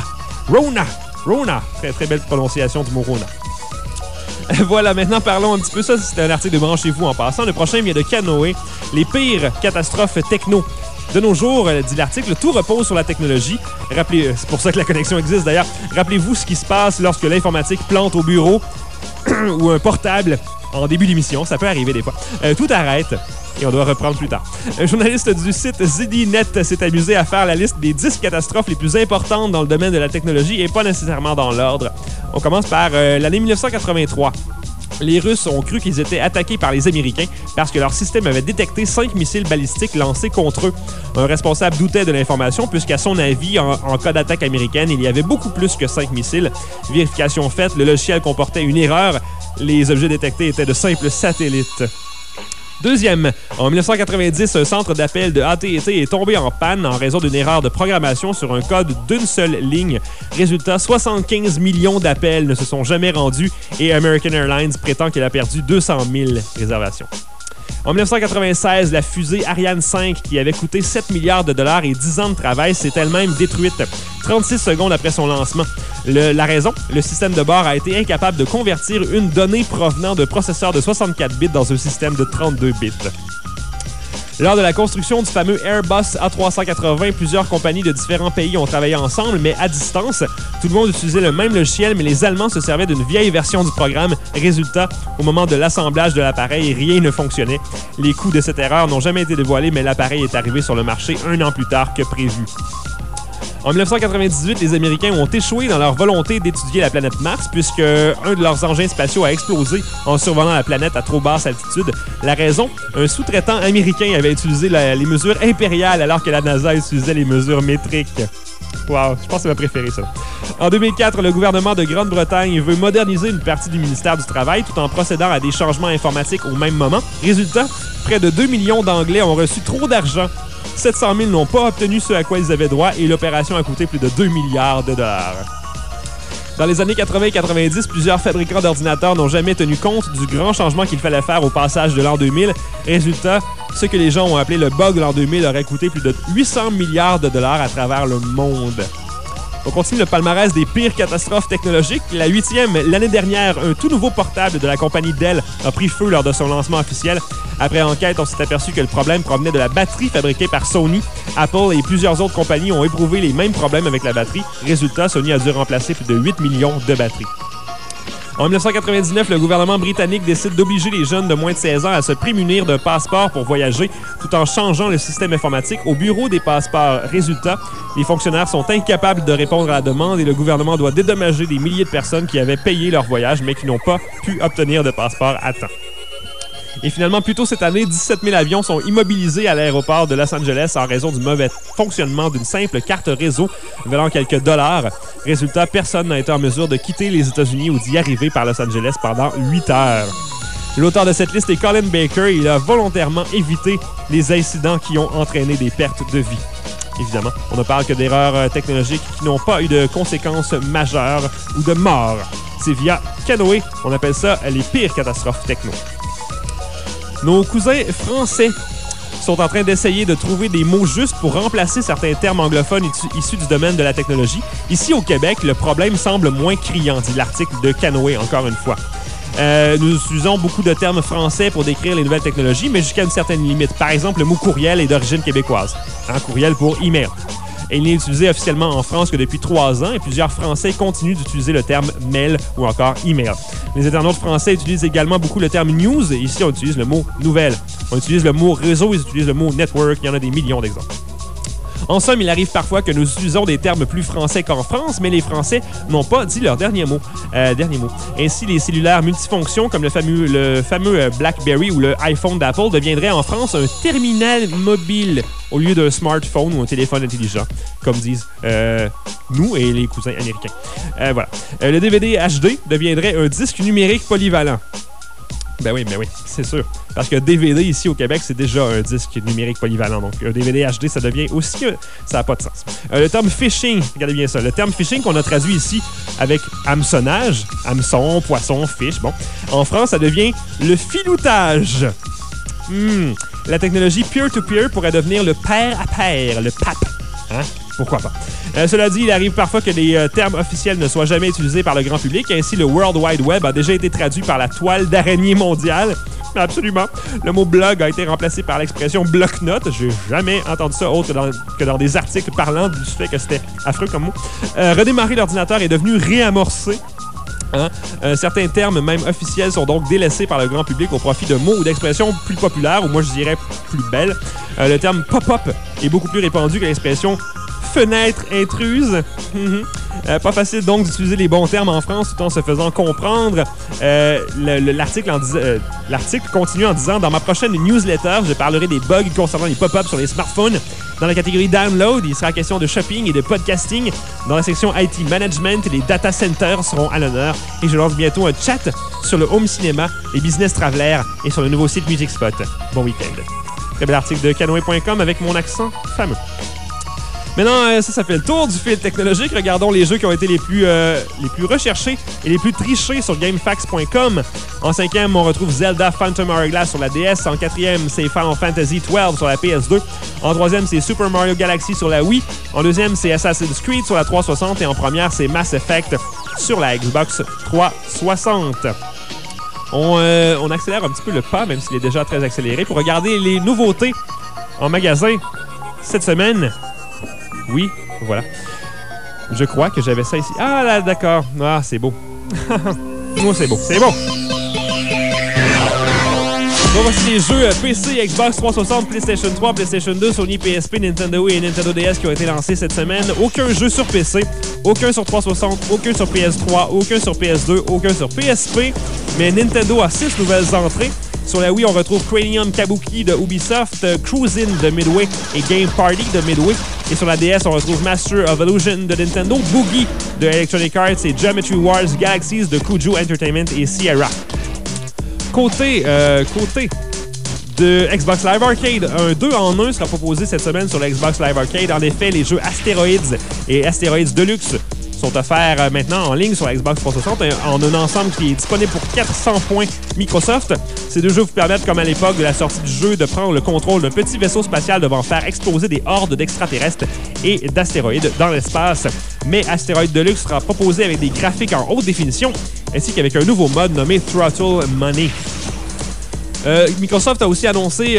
Rona! Très, très belle prononciation du mot Rona. Voilà, maintenant parlons un petit peu. Ça, c'est un article de Branchez-vous en passant. Le prochain vient de Canoë. Les pires catastrophes techno. De nos jours, dit l'article, tout repose sur la technologie. C'est pour ça que la connexion existe d'ailleurs. Rappelez-vous ce qui se passe lorsque l'informatique plante au bureau ou un portable en début d'émission. Ça peut arriver des fois. Tout arrête et on doit reprendre plus tard. Un journaliste du site ZDNet s'est amusé à faire la liste des 10 catastrophes les plus importantes dans le domaine de la technologie et pas nécessairement dans l'ordre. On commence par l'année 1983. Les Russes ont cru qu'ils étaient attaqués par les Américains parce que leur système avait détecté 5 missiles balistiques lancés contre eux. Un responsable doutait de l'information puisqu'à son avis, en cas d'attaque américaine, il y avait beaucoup plus que 5 missiles. Vérification faite, le logiciel comportait une erreur. Les objets détectés étaient de simples satellites. Deuxième, en 1990, un centre d'appel de AT&T est tombé en panne en raison d'une erreur de programmation sur un code d'une seule ligne. Résultat, 75 millions d'appels ne se sont jamais rendus et American Airlines prétend qu'elle a perdu 200 000 réservations. En 1996, la fusée Ariane 5, qui avait coûté 7 milliards de dollars et 10 ans de travail, s'est elle-même détruite 36 secondes après son lancement. La raison, le système de bord a été incapable de convertir une donnée provenant d'un processeur de 64 bits dans un système de 32 bits. Lors de la construction du fameux Airbus A380, plusieurs compagnies de différents pays ont travaillé ensemble, mais à distance. Tout le monde utilisait le même logiciel, mais les Allemands se servaient d'une vieille version du programme. Résultat, au moment de l'assemblage de l'appareil, rien ne fonctionnait. Les coûts de cette erreur n'ont jamais été dévoilés, mais l'appareil est arrivé sur le marché 1 an plus tard que prévu. En 1998, les Américains ont échoué dans leur volonté d'étudier la planète Mars puisque un de leurs engins spatiaux a explosé en survolant la planète à trop basse altitude. La raison, un sous-traitant américain avait utilisé les mesures impériales alors que la NASA utilisait les mesures métriques. Wow, je pense que c'est ma préférée, ça. En 2004, le gouvernement de Grande-Bretagne veut moderniser une partie du ministère du Travail tout en procédant à des changements informatiques au même moment. Résultat, près de 2 millions d'Anglais ont reçu trop d'argent. 700 000 n'ont pas obtenu ce à quoi ils avaient droit et l'opération a coûté plus de 2 milliards de dollars. Dans les années 80 et 90, plusieurs fabricants d'ordinateurs n'ont jamais tenu compte du grand changement qu'il fallait faire au passage de l'an 2000. Résultat, ce que les gens ont appelé le bug l'an 2000 aurait coûté plus de 800 milliards de dollars à travers le monde. On continue le palmarès des pires catastrophes technologiques. La 8e, l'année dernière, un tout nouveau portable de la compagnie Dell a pris feu lors de son lancement officiel. Après enquête, on s'est aperçu que le problème provenait de la batterie fabriquée par Sony. Apple et plusieurs autres compagnies ont éprouvé les mêmes problèmes avec la batterie. Résultat, Sony a dû remplacer plus de 8 millions de batteries. En 1999, le gouvernement britannique décide d'obliger les jeunes de moins de 16 ans à se prémunir d'un passeport pour voyager tout en changeant le système informatique au bureau des passeports. Résultat, les fonctionnaires sont incapables de répondre à la demande et le gouvernement doit dédommager des milliers de personnes qui avaient payé leur voyage mais qui n'ont pas pu obtenir de passeport à temps. Et finalement, plus tôt cette année, 17 000 avions sont immobilisés à l'aéroport de Los Angeles en raison du mauvais fonctionnement d'une simple carte réseau valant quelques dollars. Résultat, personne n'a été en mesure de quitter les États-Unis ou d'y arriver par Los Angeles pendant 8 heures. L'auteur de cette liste est Colin Baker. Il a volontairement évité les incidents qui ont entraîné des pertes de vie. Évidemment, on ne parle que d'erreurs technologiques qui n'ont pas eu de conséquences majeures ou de mort. C'est via Canoë, on appelle ça les pires catastrophes techno. Nos cousins français sont en train d'essayer de trouver des mots justes pour remplacer certains termes anglophones issus du domaine de la technologie. Ici, au Québec, le problème semble moins criant, dit l'article de Canoë, encore une fois. Nous utilisons beaucoup de termes français pour décrire les nouvelles technologies, mais jusqu'à une certaine limite. Par exemple, le mot courriel est d'origine québécoise. Courriel pour email. Et il n'est utilisé officiellement en France que depuis 3 ans et plusieurs Français continuent d'utiliser le terme mail ou encore email. Les internautes français utilisent également beaucoup le terme news et ici on utilise le mot nouvelle. On utilise le mot réseau, ils utilisent le mot network, il y en a des millions d'exemples. En somme, il arrive parfois que nous utilisons des termes plus français qu'en France, mais les Français n'ont pas dit leur dernier mot. Ainsi, les cellulaires multifonctions, comme le fameux BlackBerry ou le iPhone d'Apple, deviendraient en France un terminal mobile au lieu d'un smartphone ou un téléphone intelligent, comme disent nous et les cousins américains. Voilà. Le DVD HD deviendrait un disque numérique polyvalent. Ben oui, c'est sûr. Parce que DVD ici au Québec, c'est déjà un disque numérique polyvalent. Donc, un DVD HD, ça devient aussi... ça n'a pas de sens. Le terme phishing, regardez bien ça. Le terme phishing qu'on a traduit ici avec hameçonnage, hameçon, poisson, fiche, bon. En France, ça devient le filoutage. La technologie peer-to-peer pourrait devenir le pair à pair, le PAP. Hein? Pourquoi pas? Cela dit, il arrive parfois que les termes officiels ne soient jamais utilisés par le grand public. Ainsi, le World Wide Web a déjà été traduit par la toile d'araignée mondiale. Absolument. Le mot blog a été remplacé par l'expression bloc-notes. J'ai jamais entendu ça autre que dans des articles parlant du fait que c'était affreux comme mot. Redémarrer l'ordinateur est devenu réamorcé. Certains termes, même officiels, sont donc délaissés par le grand public au profit de mots ou d'expressions plus populaires, ou moi je dirais plus belles. Le terme pop-up est beaucoup plus répandu que l'expression fenêtre intruse. Pas facile donc d'utiliser les bons termes en France tout en se faisant comprendre. L'article continue en disant « Dans ma prochaine newsletter, je parlerai des bugs concernant les pop-ups sur les smartphones. Dans la catégorie Download, il sera question de shopping et de podcasting. Dans la section IT Management, les data centers seront à l'honneur. Et je lance bientôt un chat sur le home cinéma, les business travelers et sur le nouveau site Music Spot. Bon week-end. » Très bel article de canoë.com avec mon accent fameux. Maintenant, ça fait le tour du fil technologique. Regardons les jeux qui ont été les plus recherchés et les plus trichés sur GameFAQs.com. En 5e, on retrouve Zelda Phantom Hourglass sur la DS. En 4e, c'est Final Fantasy XII sur la PS2. En 3e, c'est Super Mario Galaxy sur la Wii. En 2e, c'est Assassin's Creed sur la 360. Et en première, c'est Mass Effect sur la Xbox 360. On accélère un petit peu le pas, même s'il est déjà très accéléré, pour regarder les nouveautés en magasin cette semaine. Oui, voilà. Je crois que j'avais ça ici. Ah là, d'accord. C'est beau. Moi, c'est beau. C'est beau. Bon, voici les jeux PC, Xbox 360, PlayStation 3, PlayStation 2, Sony PSP, Nintendo et Nintendo DS qui ont été lancés cette semaine. Aucun jeu sur PC, aucun sur 360, aucun sur PS3, aucun sur PS2, aucun sur PSP. Mais Nintendo a 6 nouvelles entrées. Sur la Wii, on retrouve Cranium Kabuki de Ubisoft, Cruisin' de Midway et Game Party de Midway. Et sur la DS, on retrouve Master of Illusion de Nintendo, Boogie de Electronic Arts et Geometry Wars Galaxies de Kuju Entertainment et Sierra. Côté de Xbox Live Arcade, un 2-en-1 sera proposé cette semaine sur le Xbox Live Arcade. En effet, les jeux Asteroids et Asteroids Deluxe sont offerts maintenant en ligne sur la Xbox 360 en un ensemble qui est disponible pour 400 points Microsoft. Ces deux jeux vous permettent, comme à l'époque de la sortie du jeu, de prendre le contrôle d'un petit vaisseau spatial devant faire exploser des hordes d'extraterrestres et d'astéroïdes dans l'espace. Mais Asteroid Deluxe sera proposé avec des graphiques en haute définition ainsi qu'avec un nouveau mode nommé Throttle Money. Microsoft a aussi lancé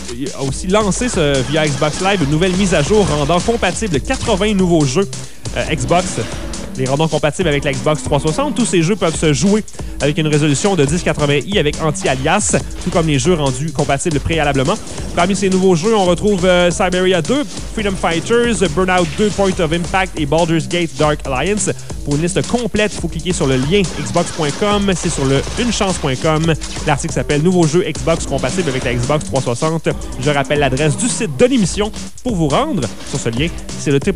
via Xbox Live une nouvelle mise à jour rendant compatible 80 nouveaux jeux Xbox, les rendant compatibles avec la Xbox 360. Tous ces jeux peuvent se jouer avec une résolution de 1080i avec anti-alias, tout comme les jeux rendus compatibles préalablement. Parmi ces nouveaux jeux, on retrouve Siberia 2, Freedom Fighters, Burnout 2, Point of Impact et Baldur's Gate Dark Alliance. Pour une liste complète, il faut cliquer sur le lien xbox.com. C'est sur le unechance.com. L'article s'appelle « Nouveaux jeux Xbox compatibles avec la Xbox 360 ». Je rappelle l'adresse du site de l'émission pour vous rendre sur ce lien. C'est le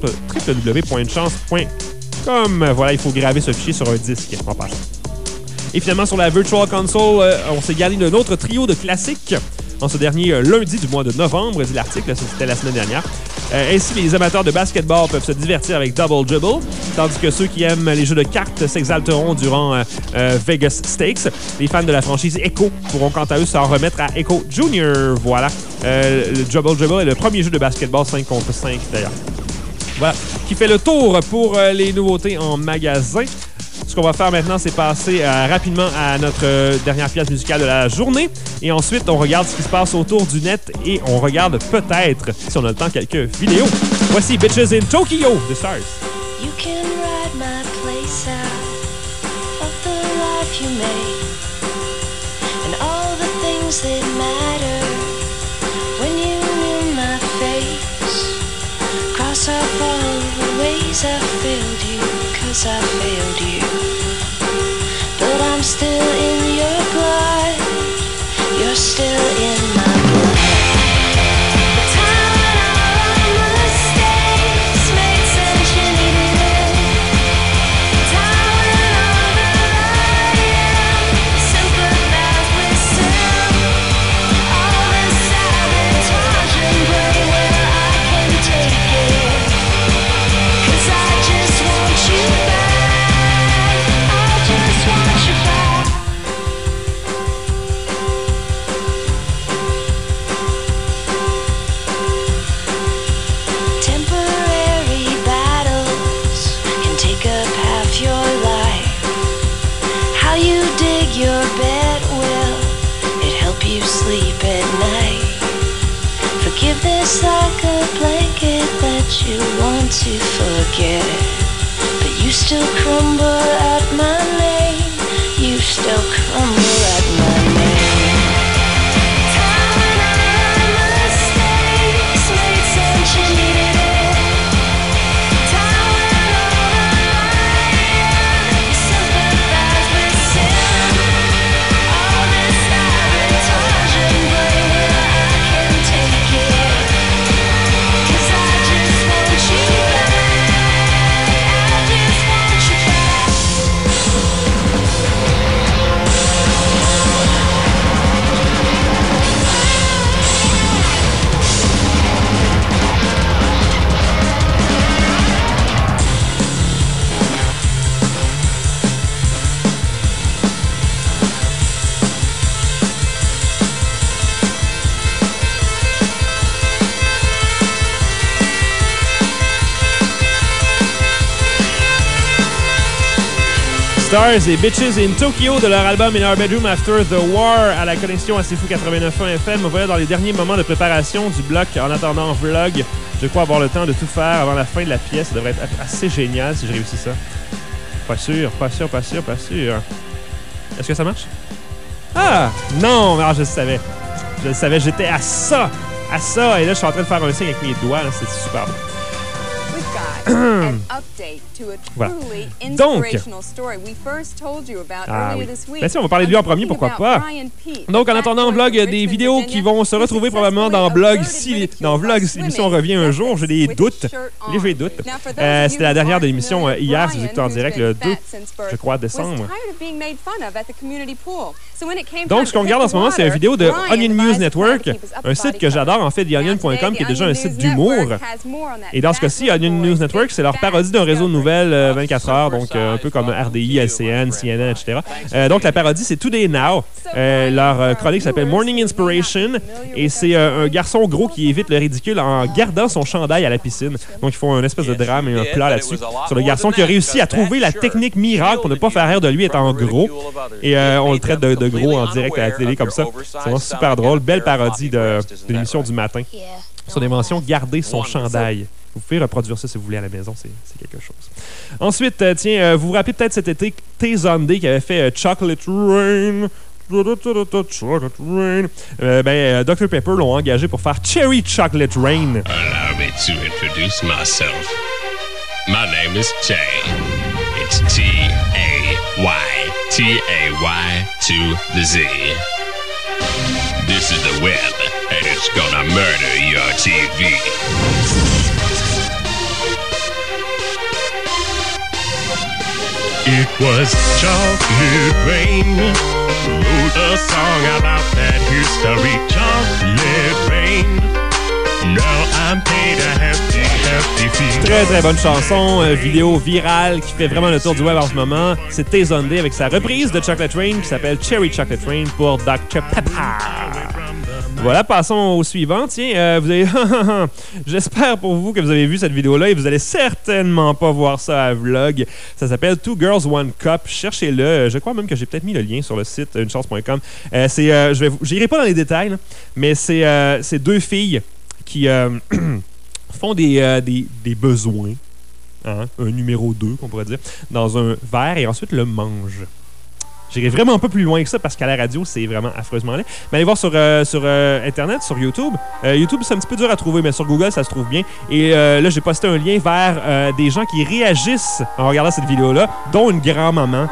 www.unechance.com. Voilà, il faut graver ce fichier sur un disque en passant. Et finalement, sur la Virtual Console, on s'est gardé d'un autre trio de classiques en ce dernier lundi du mois de novembre, dit l'article, c'était la semaine dernière. Ainsi, les amateurs de basketball peuvent se divertir avec Double Dribble, tandis que ceux qui aiment les jeux de cartes s'exalteront durant Vegas Stakes. Les fans de la franchise Echo pourront quant à eux s'en remettre à Echo Junior. Voilà, le Double Dribble est le premier jeu de basketball 5 contre 5 d'ailleurs. Voilà, qui fait le tour pour les nouveautés en magasin. Ce qu'on va faire maintenant, c'est passer rapidement à notre dernière pièce musicale de la journée. Et ensuite, on regarde ce qui se passe autour du net et on regarde peut-être, si on a le temps, quelques vidéos. Voici Bitches in Tokyo de Stars. You can ride my place out of the life you made and all the things that matter when you knew my face. Cross off all the ways I failed you, 'cause I failed you. But I'm still in your blood, you're still in my blood. The time when all our mistakes made sense, you needed it. The time when all that I am sympathize with sin. All this sabotage and blame, well, I can take it, 'cause I just want you back. I just want you back. Temporary battles can take up half your life. How you dig your bed, will it help you sleep at night? Forgiveness like a blanket that you want to forget, but you still crumble at my name. You still crumble at my name. Time when all our mistakes made sense, you needed it. Time when all that I am sympathize with sin. All this sabotage and blame, well, I can take it, 'cause I just want you back. I just want you back. Stars et Bitches in Tokyo de leur album In Our Bedroom After the War à la connexion à Sifu 89.1 FM. Voilà, dans les derniers moments de préparation du bloc en attendant vlog, je crois avoir le temps de tout faire avant la fin de la pièce. Ça devrait être assez génial si je réussis ça. Pas sûr. Est-ce que ça marche? Ah! Non, mais je le savais. Je le savais, j'étais à ça. À ça. Et là, je suis en train de faire un signe avec mes doigts. Là, c'est super bon. Voilà. Donc, ah oui. Ben si, on va parler de lui en premier, pourquoi pas. Donc, en attendant Vlog, des vidéos qui vont se retrouver probablement dans Vlog si l'émission revient un jour. J'ai des doutes, légers doutes. C'était la dernière de l'émission hier, si vous écoutez en direct, le 2, je crois, décembre. Donc, ce qu'on regarde en ce moment, c'est une vidéo de Onion News Network, un site que j'adore, en fait, TheOnion.com, qui est déjà un site d'humour. Et dans ce cas-ci, Onion News Network, c'est leur parodie d'un réseau de nouvelles 24 heures, donc un peu comme RDI, LCN, CNN, etc. Donc, la parodie, c'est Today Now. Leur chronique s'appelle Morning Inspiration, et c'est un garçon gros qui évite le ridicule en gardant son chandail à la piscine. Donc, ils font une espèce de drame et un plat là-dessus sur le garçon qui a réussi à trouver la technique miracle pour ne pas faire rire de lui étant gros. Et on le traite de gros en direct à la télé comme ça. C'est vraiment super drôle. Belle parodie de l'émission du matin. Sur des mentions, garder son chandail. Vous pouvez reproduire ça si vous voulez à la maison, c'est quelque chose. Ensuite, tiens, vous vous rappelez peut-être cet été T-Zondé qui avait fait Chocolate Rain. Chocolate Rain. Dr Pepper l'ont engagé pour faire Cherry Chocolate Rain. Allow me to introduce myself. My name is Jay. It's T-A-Y to the Z. This is the web, and it's gonna murder your TV. It was chocolate rain. Wrote a song about that history. Chocolate rain. Now I'm paid a hefty fee. Très très bonne chanson, vidéo virale qui fait vraiment le tour du web en ce moment. C'est T-Zondé avec sa reprise de Chocolate Rain qui s'appelle Cherry Chocolate Rain pour Dr Pepper. Voilà, passons au suivant. Tiens, vous avez... J'espère pour vous que vous avez vu cette vidéo-là et vous allez certainement pas voir ça à Vlog. Ça s'appelle Two Girls, One Cup. Cherchez-le. Je crois même que j'ai peut-être mis le lien sur le site unechance.com. J'irai pas dans les détails, là, mais c'est deux filles qui font des besoins, hein, un numéro 2, qu'on pourrait dire, dans un verre et ensuite le mangent. J'irai vraiment pas plus loin que ça parce qu'à la radio, c'est vraiment affreusement laid. Mais allez voir sur Internet, sur YouTube. YouTube, c'est un petit peu dur à trouver, mais sur Google, ça se trouve bien. Et là, j'ai posté un lien vers des gens qui réagissent en regardant cette vidéo-là, dont une grand-maman.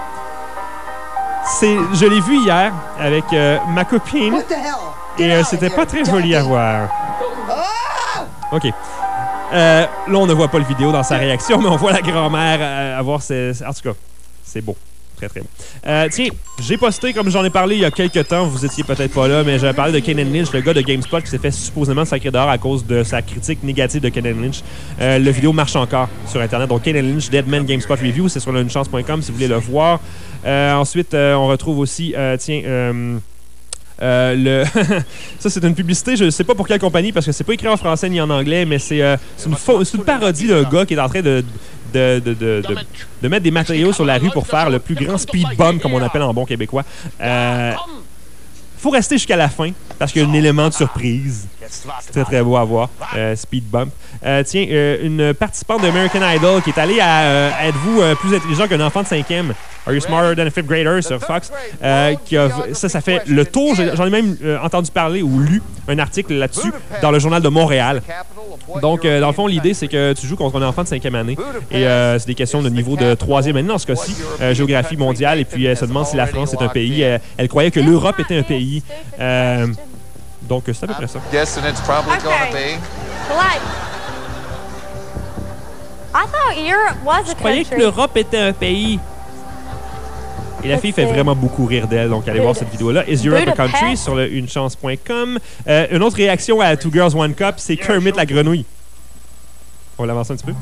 Je l'ai vu hier avec ma copine. Et c'était pas très joli à voir. OK. Là, on ne voit pas le vidéo dans sa réaction, mais on voit la grand-mère avoir ses... En tout cas, c'est beau. Très, très bon. Tiens, j'ai posté, comme j'en ai parlé il y a quelques temps, vous étiez peut-être pas là, mais j'avais parlé de Kenan Lynch, le gars de GameSpot qui s'est fait supposément sacrer dehors à cause de sa critique négative de Kenan Lynch. Le vidéo marche encore sur Internet. Donc, Kenan Lynch, Deadman GameSpot Review, c'est sur unechance.com si vous voulez le voir. Ensuite, on retrouve aussi, ça, c'est une publicité, je ne sais pas pour quelle compagnie, parce que c'est pas écrit en français ni en anglais, mais c'est une parodie d'un gars qui est en train de mettre des matériaux sur la rue pour faire le plus grand speed bump, comme on appelle en bon québécois. Faut rester jusqu'à la fin, parce qu'il y a un élément de surprise. C'est très, très beau à voir. Speed bump. Tiens, une participante d'American Idol qui est allée à Êtes-vous plus intelligent qu'un enfant de 5e? Are You Smarter Than a Fifth Grader sur Fox? Ça fait le tour. J'en ai même entendu parler ou lu un article là-dessus dans le Journal de Montréal. Donc, dans le fond, l'idée, c'est que tu joues contre un enfant de 5e année. Et c'est des questions de niveau de 3e année, dans ce cas-ci. Géographie mondiale. Et puis, elle se demande si la France est un pays. Elle croyait que l'Europe était un pays. Donc, c'est à peu près ça. Je croyais que l'Europe était un pays. Et la fille fait vraiment beaucoup rire d'elle. Donc, allez voir cette vidéo-là. Is Europe a Country sur le unechance.com. Une autre réaction à Two Girls, One Cup, c'est Kermit la grenouille. On l'avance un petit peu.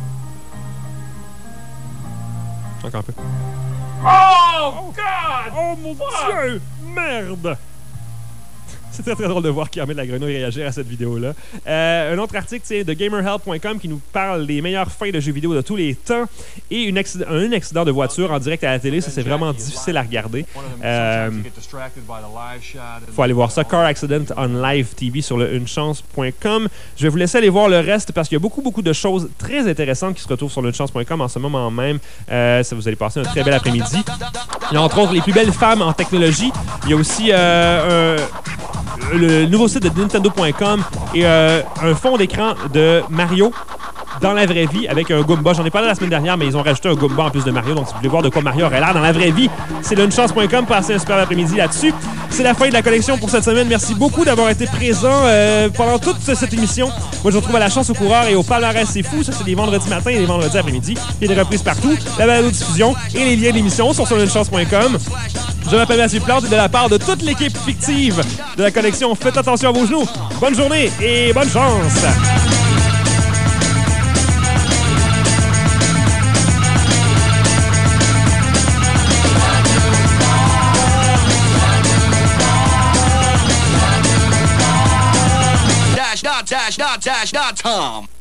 Encore un peu. Oh, God! Oh, mon Dieu! Merde! C'est très, très drôle de voir Kermit la grenouille réagir à cette vidéo-là. Un autre article, c'est de GamerHelp.com qui nous parle des meilleures fins de jeux vidéo de tous les temps et un accident de voiture en direct à la télé. Ça, c'est vraiment difficile à regarder. Faut aller voir ça. Car Accident on Live TV sur le unechance.com. Je vais vous laisser aller voir le reste parce qu'il y a beaucoup, beaucoup de choses très intéressantes qui se retrouvent sur unechance.com en ce moment même. Ça, vous allez passer un très bel après-midi. Il y a entre autres les plus belles femmes en technologie. Il y a aussi le nouveau site de Nintendo.com et un fond d'écran de Mario dans la vraie vie avec un Goomba. J'en ai parlé la semaine dernière, mais ils ont rajouté un Goomba en plus de Mario. Donc, si vous voulez voir de quoi Mario aurait l'air dans la vraie vie, c'est lunchchance.com. Passez un super après-midi là-dessus. C'est la fin de la collection pour cette semaine. Merci beaucoup d'avoir été présent pendant toute cette émission. Moi, je vous retrouve à la chance au coureur et au palmarès. C'est fou. Ça, c'est les vendredis matin et les vendredis après-midi. Il y a des reprises partout. La balado-diffusion et les liens d'émission sont sur lunchchance.com. Je m'appelle Mathieu Plante et de la part de toute l'équipe fictive de la collection, faites attention à vos genoux. Bonne journée et bonne chance! Dash.com